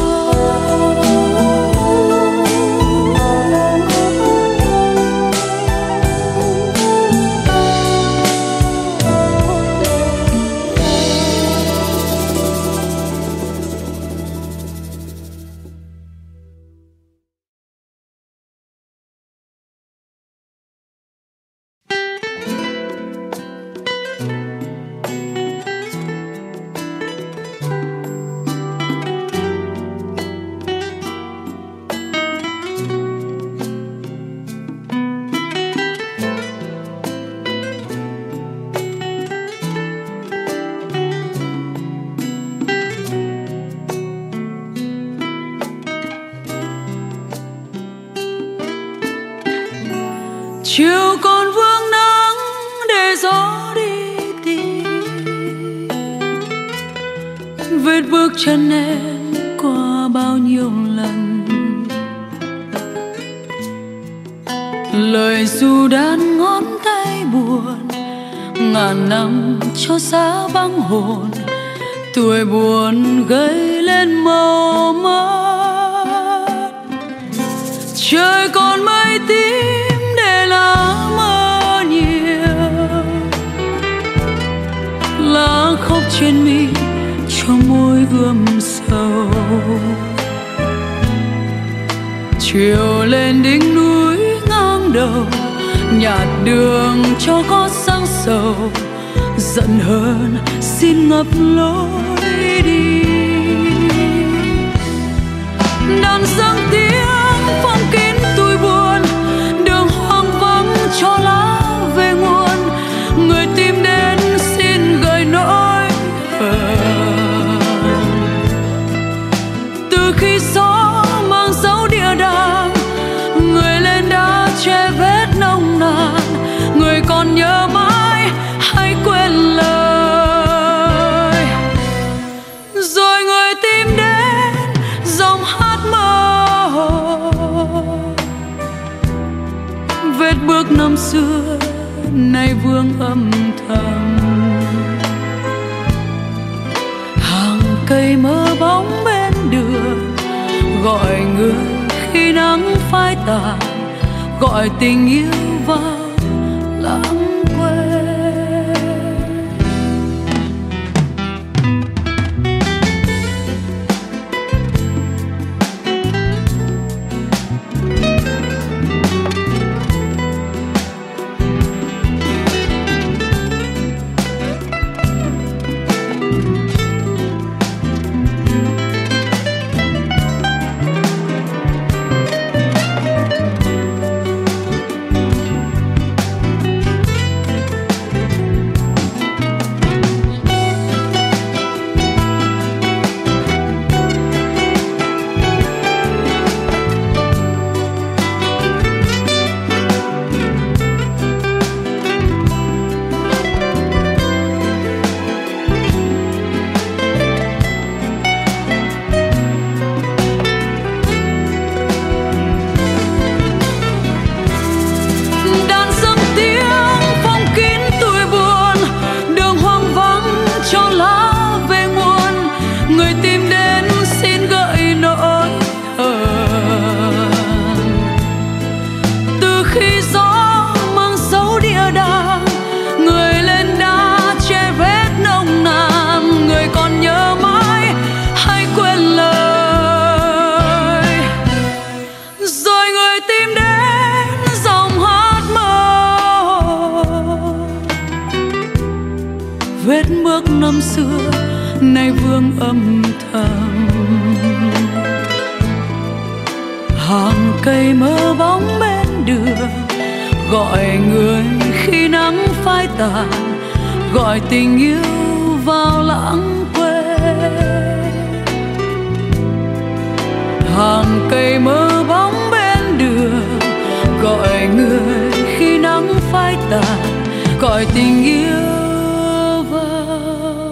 chiều còn vương nắng để gió đi tìm vết bước chân em qua bao nhiêu lần. Lời ru đan ngón tay buồn, ngàn năm cho xa vắng hồn, tuổi buồn gây lên màu mắt. Trời còn mây tím để lá mơ nhiều, lá khóc trên mi cho môi gươm sầu. Chiều lên đỉnh núi ngang đầu, nhạt đường cho có sáng sầu, giận hơn xin ngập lối đi. Đàn dâng tiếng phong kín tủi buồn, đường hoang vắng cho lá về nguồn, người tìm đến xin gợi nỗi hờn. Từ khi gió mang dấu địa đàng, người lên đã che vết nồng nàn, người còn nhớ mãi hay quên lời. Rồi người tìm đến dòng hát mơ hồ, vết bước năm xưa nay vương âm thầm. Hàng cây mơ bóng bên đường gọi người khi nắng phai tàn, gọi tình yêu vào lãng quên. Vết bước năm xưa nay vương âm thầm. Hàng cây mơ bóng bên đường gọi người khi nắng phai tàn, gọi tình yêu vào lãng quên. Hàng cây mơ bóng bên đường gọi người khi nắng phai tàn, gọi tình yêu vào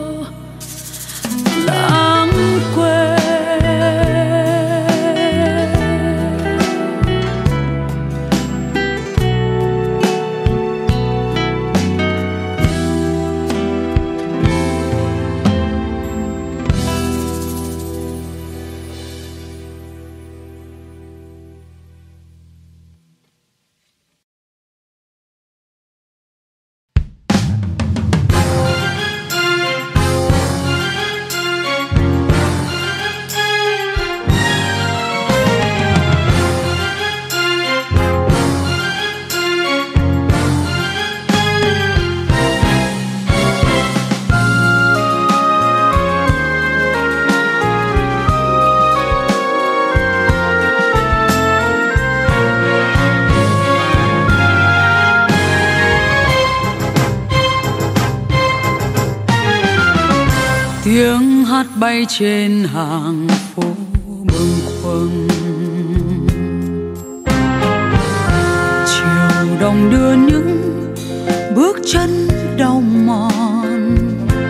tiếng hát bay trên hàng phố bâng khuâng. Chiều đông đưa những bước chân đau mòn,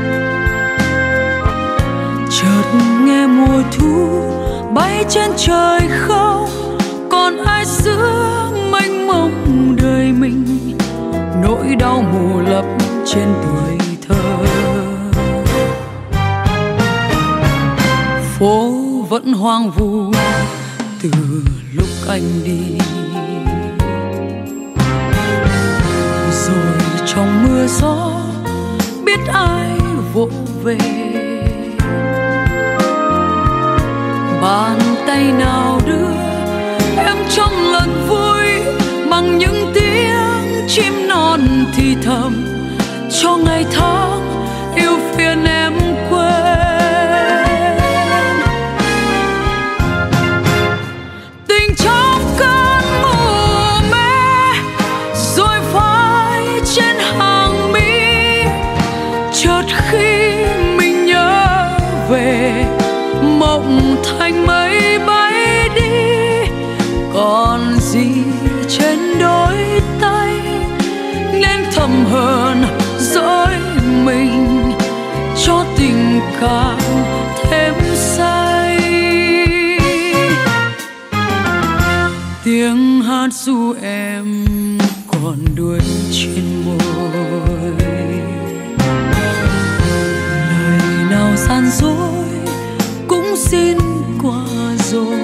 chợt nghe mùa thu bay trên trời không còn ai giữa mênh mông đời mình. Nỗi đau mù lấp trên tuổi thơ, phố vẫn hoang vu từ lúc anh đi. Rồi trong mưa gió biết ai vỗ về, bàn tay nào đưa em trong lần vui bằng những tiếng chim non thì thầm cho ngày tháng yêu phiền em quên. Tình trong cơn mù mê rồi phai trên hàng mi, chợt khi mình nhớ về mộng thành mây bay đi. Còn gì trên đôi tay nên thầm hơn dối mình cho tình cảm thêm say. Tiếng hát ru em còn đuôi trên môi, lời nào gian dối cũng xin qua rồi.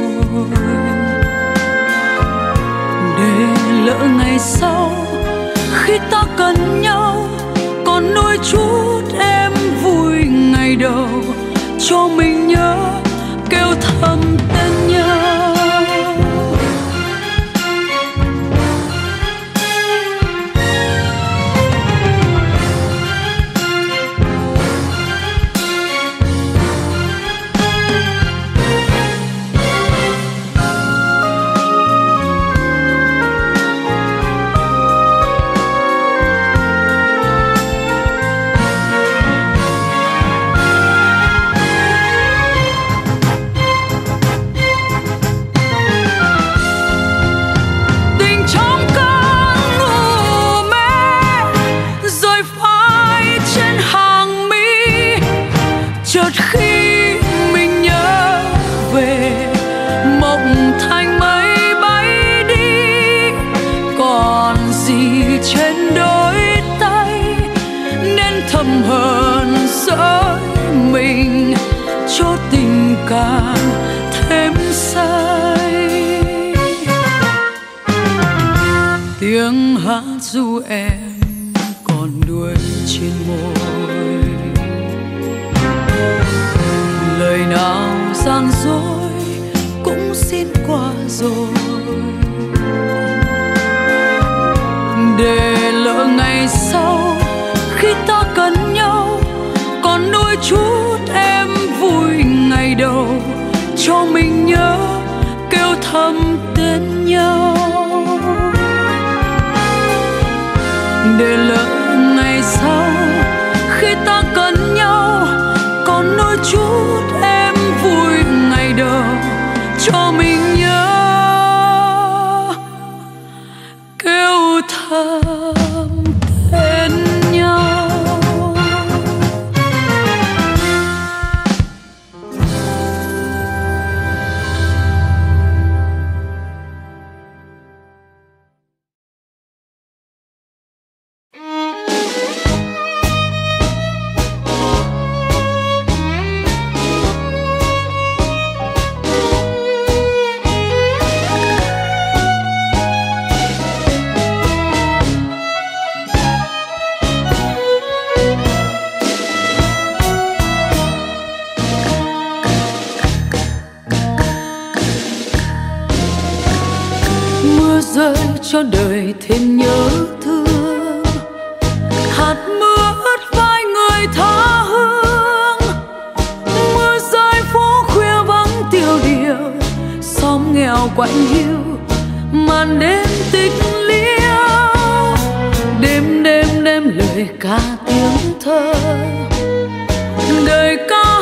Để lỡ ngày sau khi ta cần nhau còn nuôi chút em vui ngày đầu, cho mình nhớ kêu thầm tên nhau. Hơn dối mình cho tình cảm thêm say. Tiếng hát ru em còn đuôi trên môi, lời nào gian dối cũng xin qua rồi. Để lỡ ngày sau khi ta cần nhau còn nuôi chút em vui ngày đầu, cho mình nhớ kêu thầm tên nhau. Để lỡ ngày sau khi ta cần nhau còn nuôi chút em vui ngày đầu, cho mình nhớ kêu thầm tên nhau. Rơi cho đời thêm nhớ thương, hạt mưa ướt vai người tha hương. Mưa rơi phố khuya vắng tiêu điều, xóm nghèo quạnh hiu màn đêm tịch liêu. Đêm đêm đêm lời ca tiếng thơ, đời ca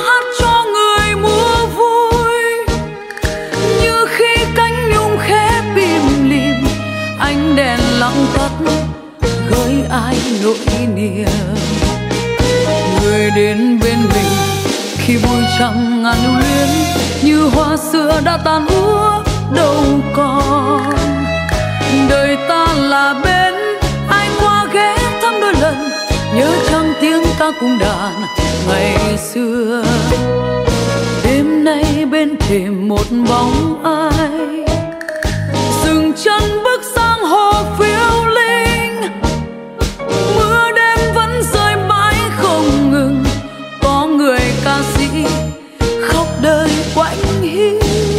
ai nỗi niềm. Người đến bên mình khi vui chẳng ngàn lưu luyến, như hoa xưa đã tàn úa đâu còn. Đời ta là bên ai qua ghé thăm đôi lần, nhớ chăng tiếng ca cung đàn ngày xưa. Đêm nay bên thềm một bóng ai dừng chân bước sang hồ phiêu linh. Mưa đêm vẫn rơi mãi không ngừng, có người ca sĩ khóc đời quạnh hiu.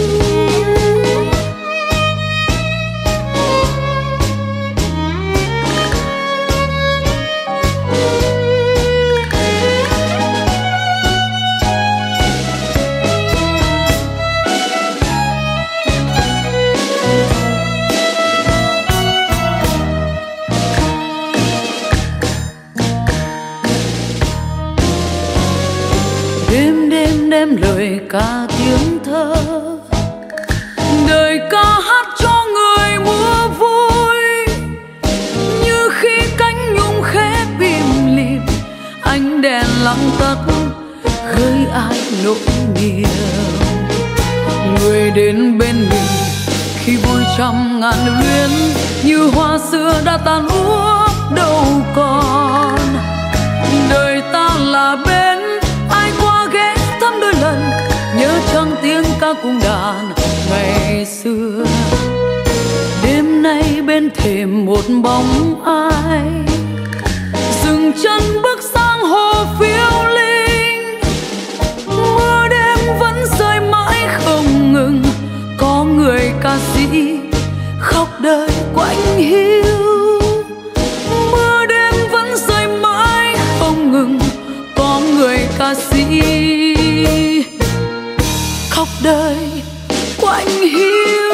Đêm lời ca tiếng thơ, đời ca hát cho người mua vui. Như khi cánh nhung khẽ bìm lìm, ánh đèn lặng tắt gợi ai nỗi niềm. Người đến bên mình khi vui trăm ngàn lưu luyến, như hoa xưa đã tàn úa đâu còn. Đời ta là bên ai qua ghé thăm đôi lần, nhớ chăng tiếng ca cung đàn ngày xưa. Đêm nay bên thềm một bóng ai dừng chân bước sang hồ phiêu linh. Mưa đêm vẫn rơi mãi không ngừng, có người ca sĩ khóc đời quạnh hiu. Mưa đêm vẫn rơi mãi không ngừng, có người ca sĩ khóc đời quạnh hiu.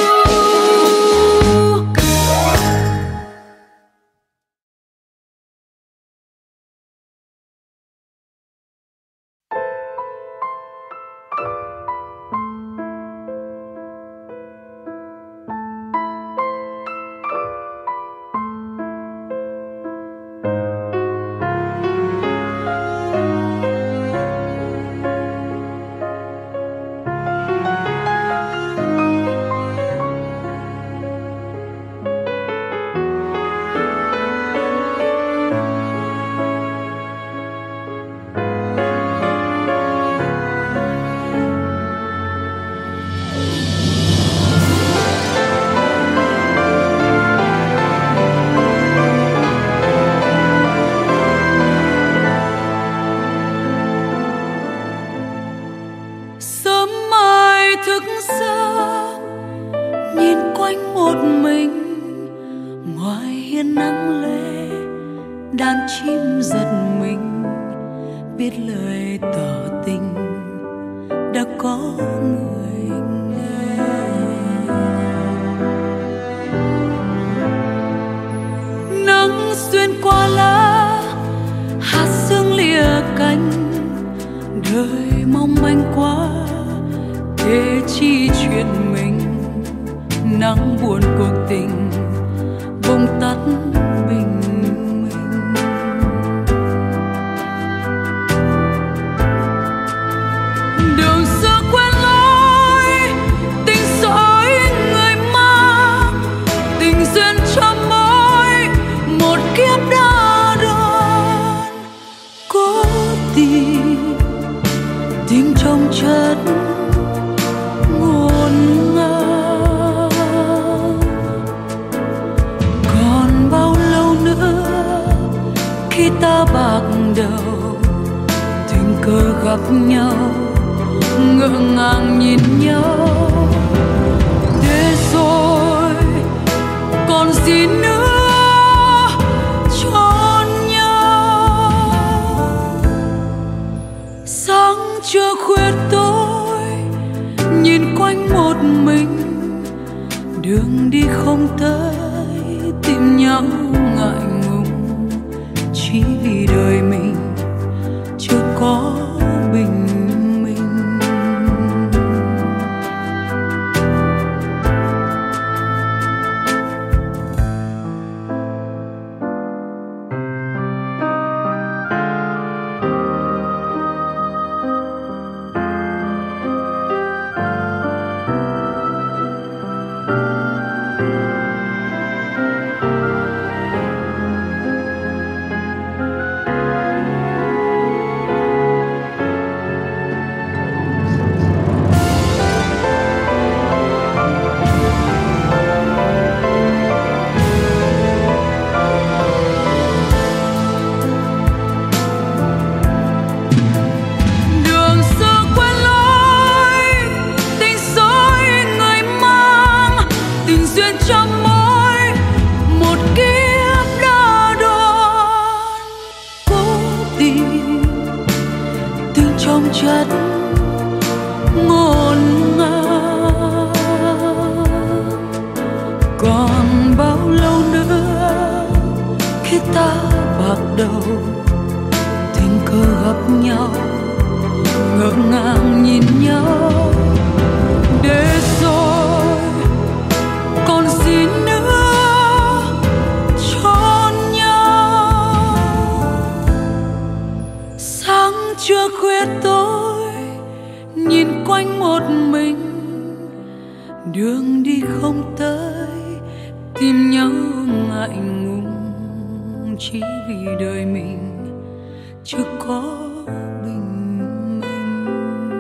tim, tiếng trong chất ngổn ngang. Còn bao lâu nữa khi ta bạc đầu, tình cờ gặp nhau, ngỡ ngàng nhìn nhau. Để rồi còn gì nữa cho nhau. Sáng trưa khuya tối nhìn quanh một mình, đường đi không tới, tìm nhau ngại ngùng, chỉ vì đời mình chưa có bình minh.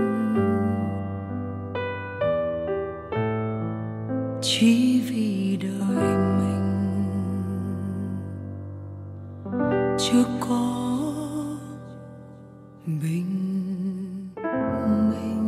Chỉ vì đời mình chưa có bình minh.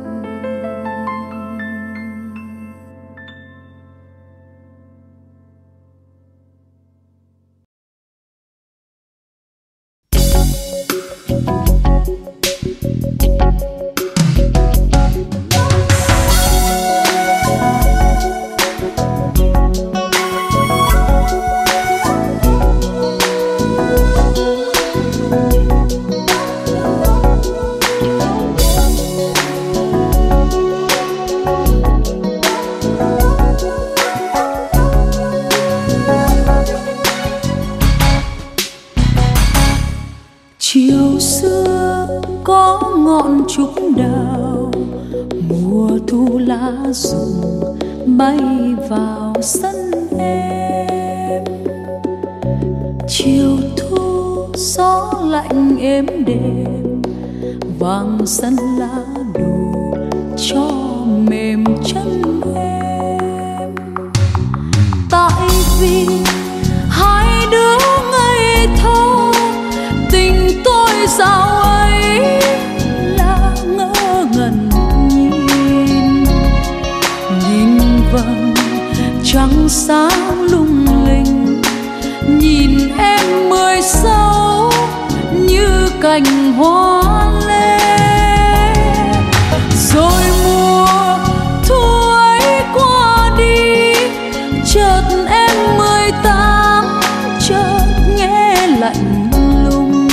Chiều xưa có ngọn trúc đào, mùa thu lá rụng bay vào sân em. Chiều thu gió lạnh êm đềm, vàng sân lá đủ cho mềm chân em. Tại vì hai đứa ngây thơ, tình tôi dạo ấy là ngỡ ngẩn nhìn. Nhìn vầng trăng sáng lung linh, nhìn em mười sáu như cành hoa lê. Rồi mùa thu ấy qua đi, chợt em mười tám, chợt nghe lạnh lùng.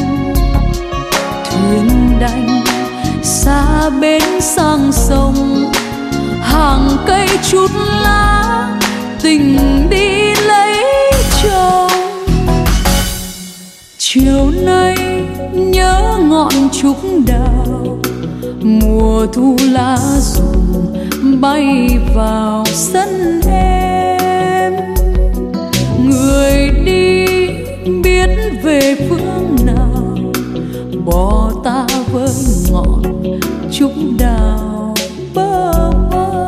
Thuyền đành xa bến sang sông, hàng cây chút lá, tình đi lấy chồng. Chiều nay nhớ ngọn trúc đào, mùa thu lá rụng bay vào sân em. Người đi biết về phương nào, bỏ ta với ngọn trúc đào bơ vơ.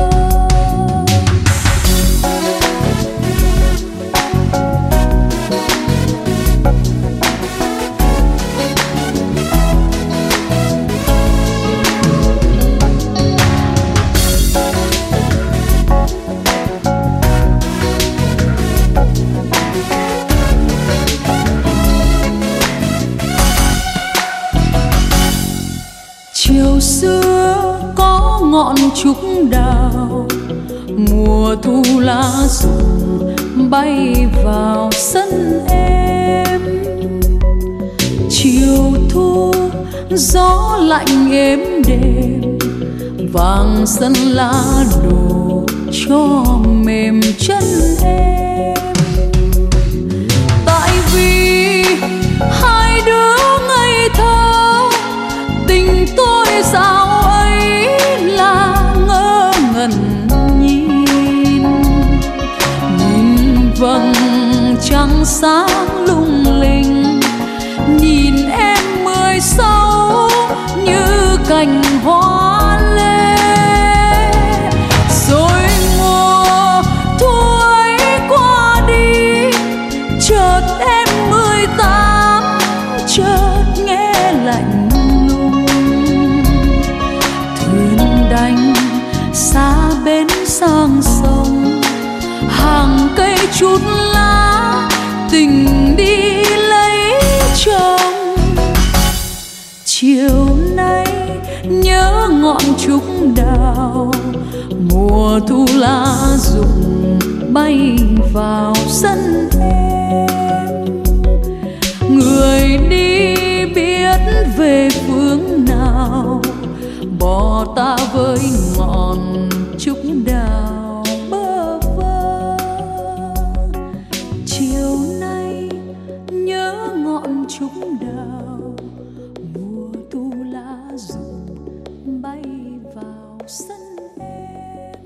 Chiều xưa có ngọn trúc đào, mùa thu lá rụng bay vào sân em. Chiều thu gió lạnh êm đềm, vàng sân lá đổ cho mềm chân em. Tại vì hai đứa ngây thơ, tình tôi dạo ấy là ngơ ngẩn nhìn. Nhìn vầng trăng sáng lung linh, nhìn em mười sáu như cành hoa lê. Rồi mùa thu ấy qua đi, chợt em mười tám, chợt nghe lạnh lùng. Thuyền đành xa bến sang sông, hàng cây chút lá, tình đi lấy chồng. nào, mùa thu lá rụng bay vào sân em. Người đi biết về phương nào, bỏ ta với ngọn trúc đào bơ vơ. Chiều nay nhớ ngọn trúc đào, mùa thu lá rụng bay vào sân em.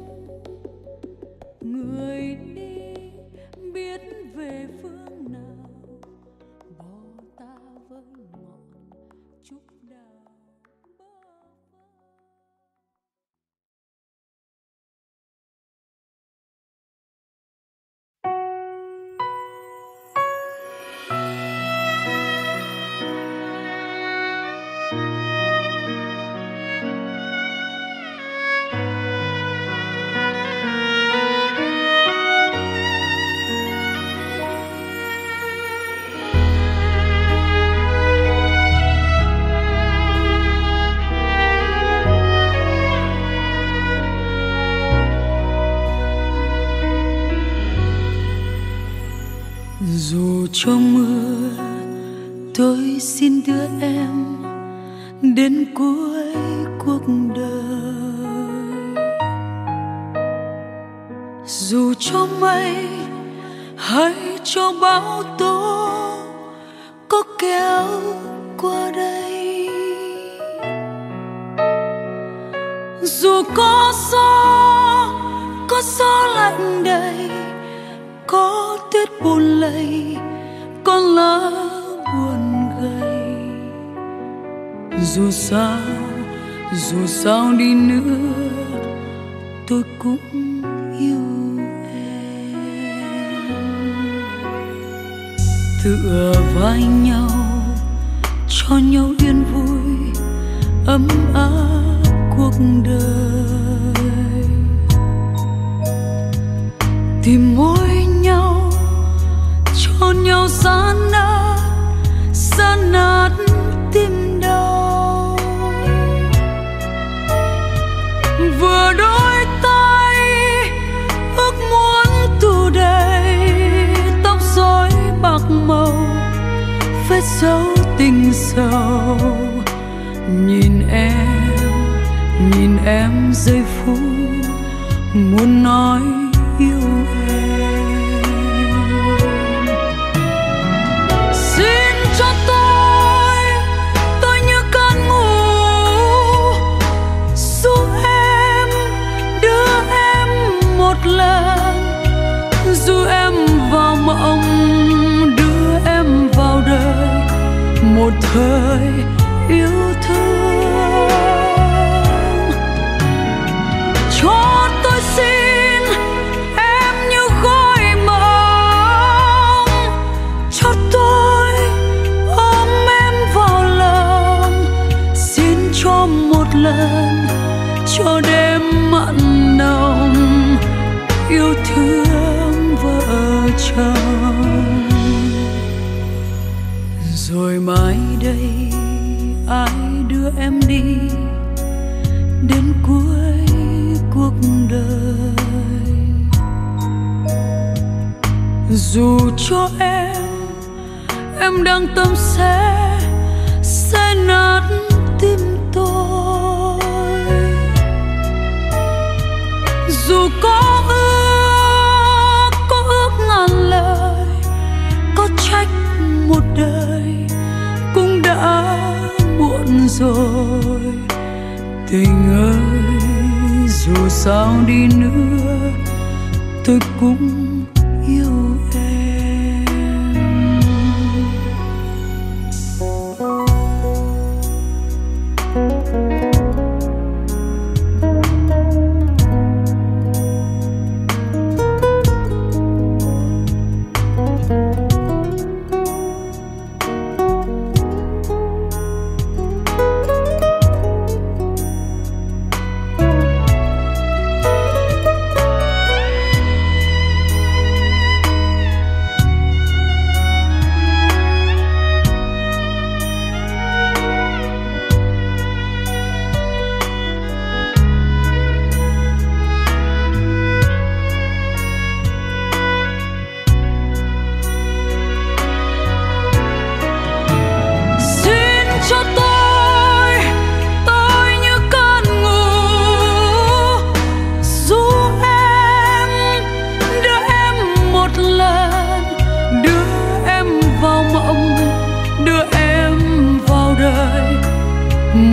Người đi biết về phương nào, bỏ ta với ngọn trúc đào bơ vơ. Dù trong mưa tôi xin đưa em đến cuối cuộc đời. Dù cho mây hay cho bão tố có kéo qua đây, dù có gió có gió lạnh đầy, có tuyết buồn lầy, có lá buồn gầy. Dù sao, dù sao đi nữa, tôi cũng yêu em. Tựa vai nhau, cho nhau yên vui, ấm áp cuộc đời. Tìm môi nhau, cho nhau gian nát, gian nát tim đau. Vừa đôi tay ước muốn tù đầy, tóc rối bạc màu, vết dấu tình sầu. Nhìn em, nhìn em giây phút muốn nói yêu em. Xin cho tôi, tôi như cơn ngủ, giúp em, đưa em một lần, dù em vào mộng, đưa em vào đời một thời yêu thương. Cho tôi xin em như khói mộng, cho tôi ôm em vào lòng. Xin cho một lần, cho đêm mặn nồng yêu thương vợ chồng. Rồi mai đây ai đưa em đi đến cuối cuộc đời. Dù cho em, em đang tâm sẽ sẽ nát tim tôi. Dù có ước, có ước ngàn lời, có trách một đời, cũng đã muộn rồi. Tình ơi, dù sao đi nữa, tôi cũng yêu em.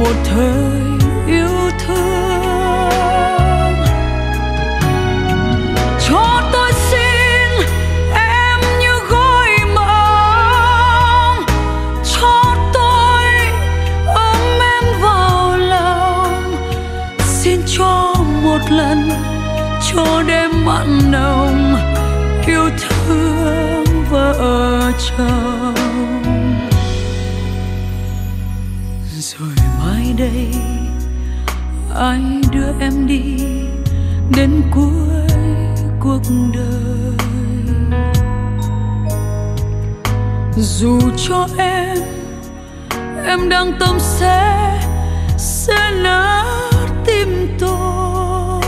một thời yêu thương. Cho tôi xin em như gối mộng, cho tôi ôm em vào lòng. Xin cho một lần, cho đêm mặn nồng yêu thương vợ chồng. Rồi mai đây ai đưa em đi đến cuối cuộc đời. Dù cho em em đang tâm sẽ sẽ nát tim tôi.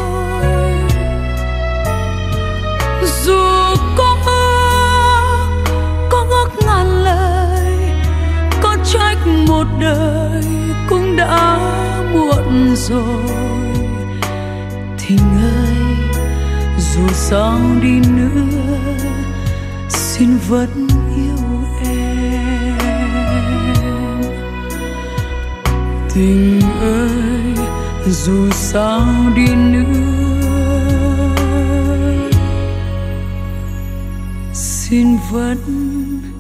Dù có ước có ước ngàn lời, có trách một đời cũng đã muộn rồi. Tình ơi, dù sao đi nữa xin vẫn yêu em. Tình ơi, dù sao đi nữa xin vẫn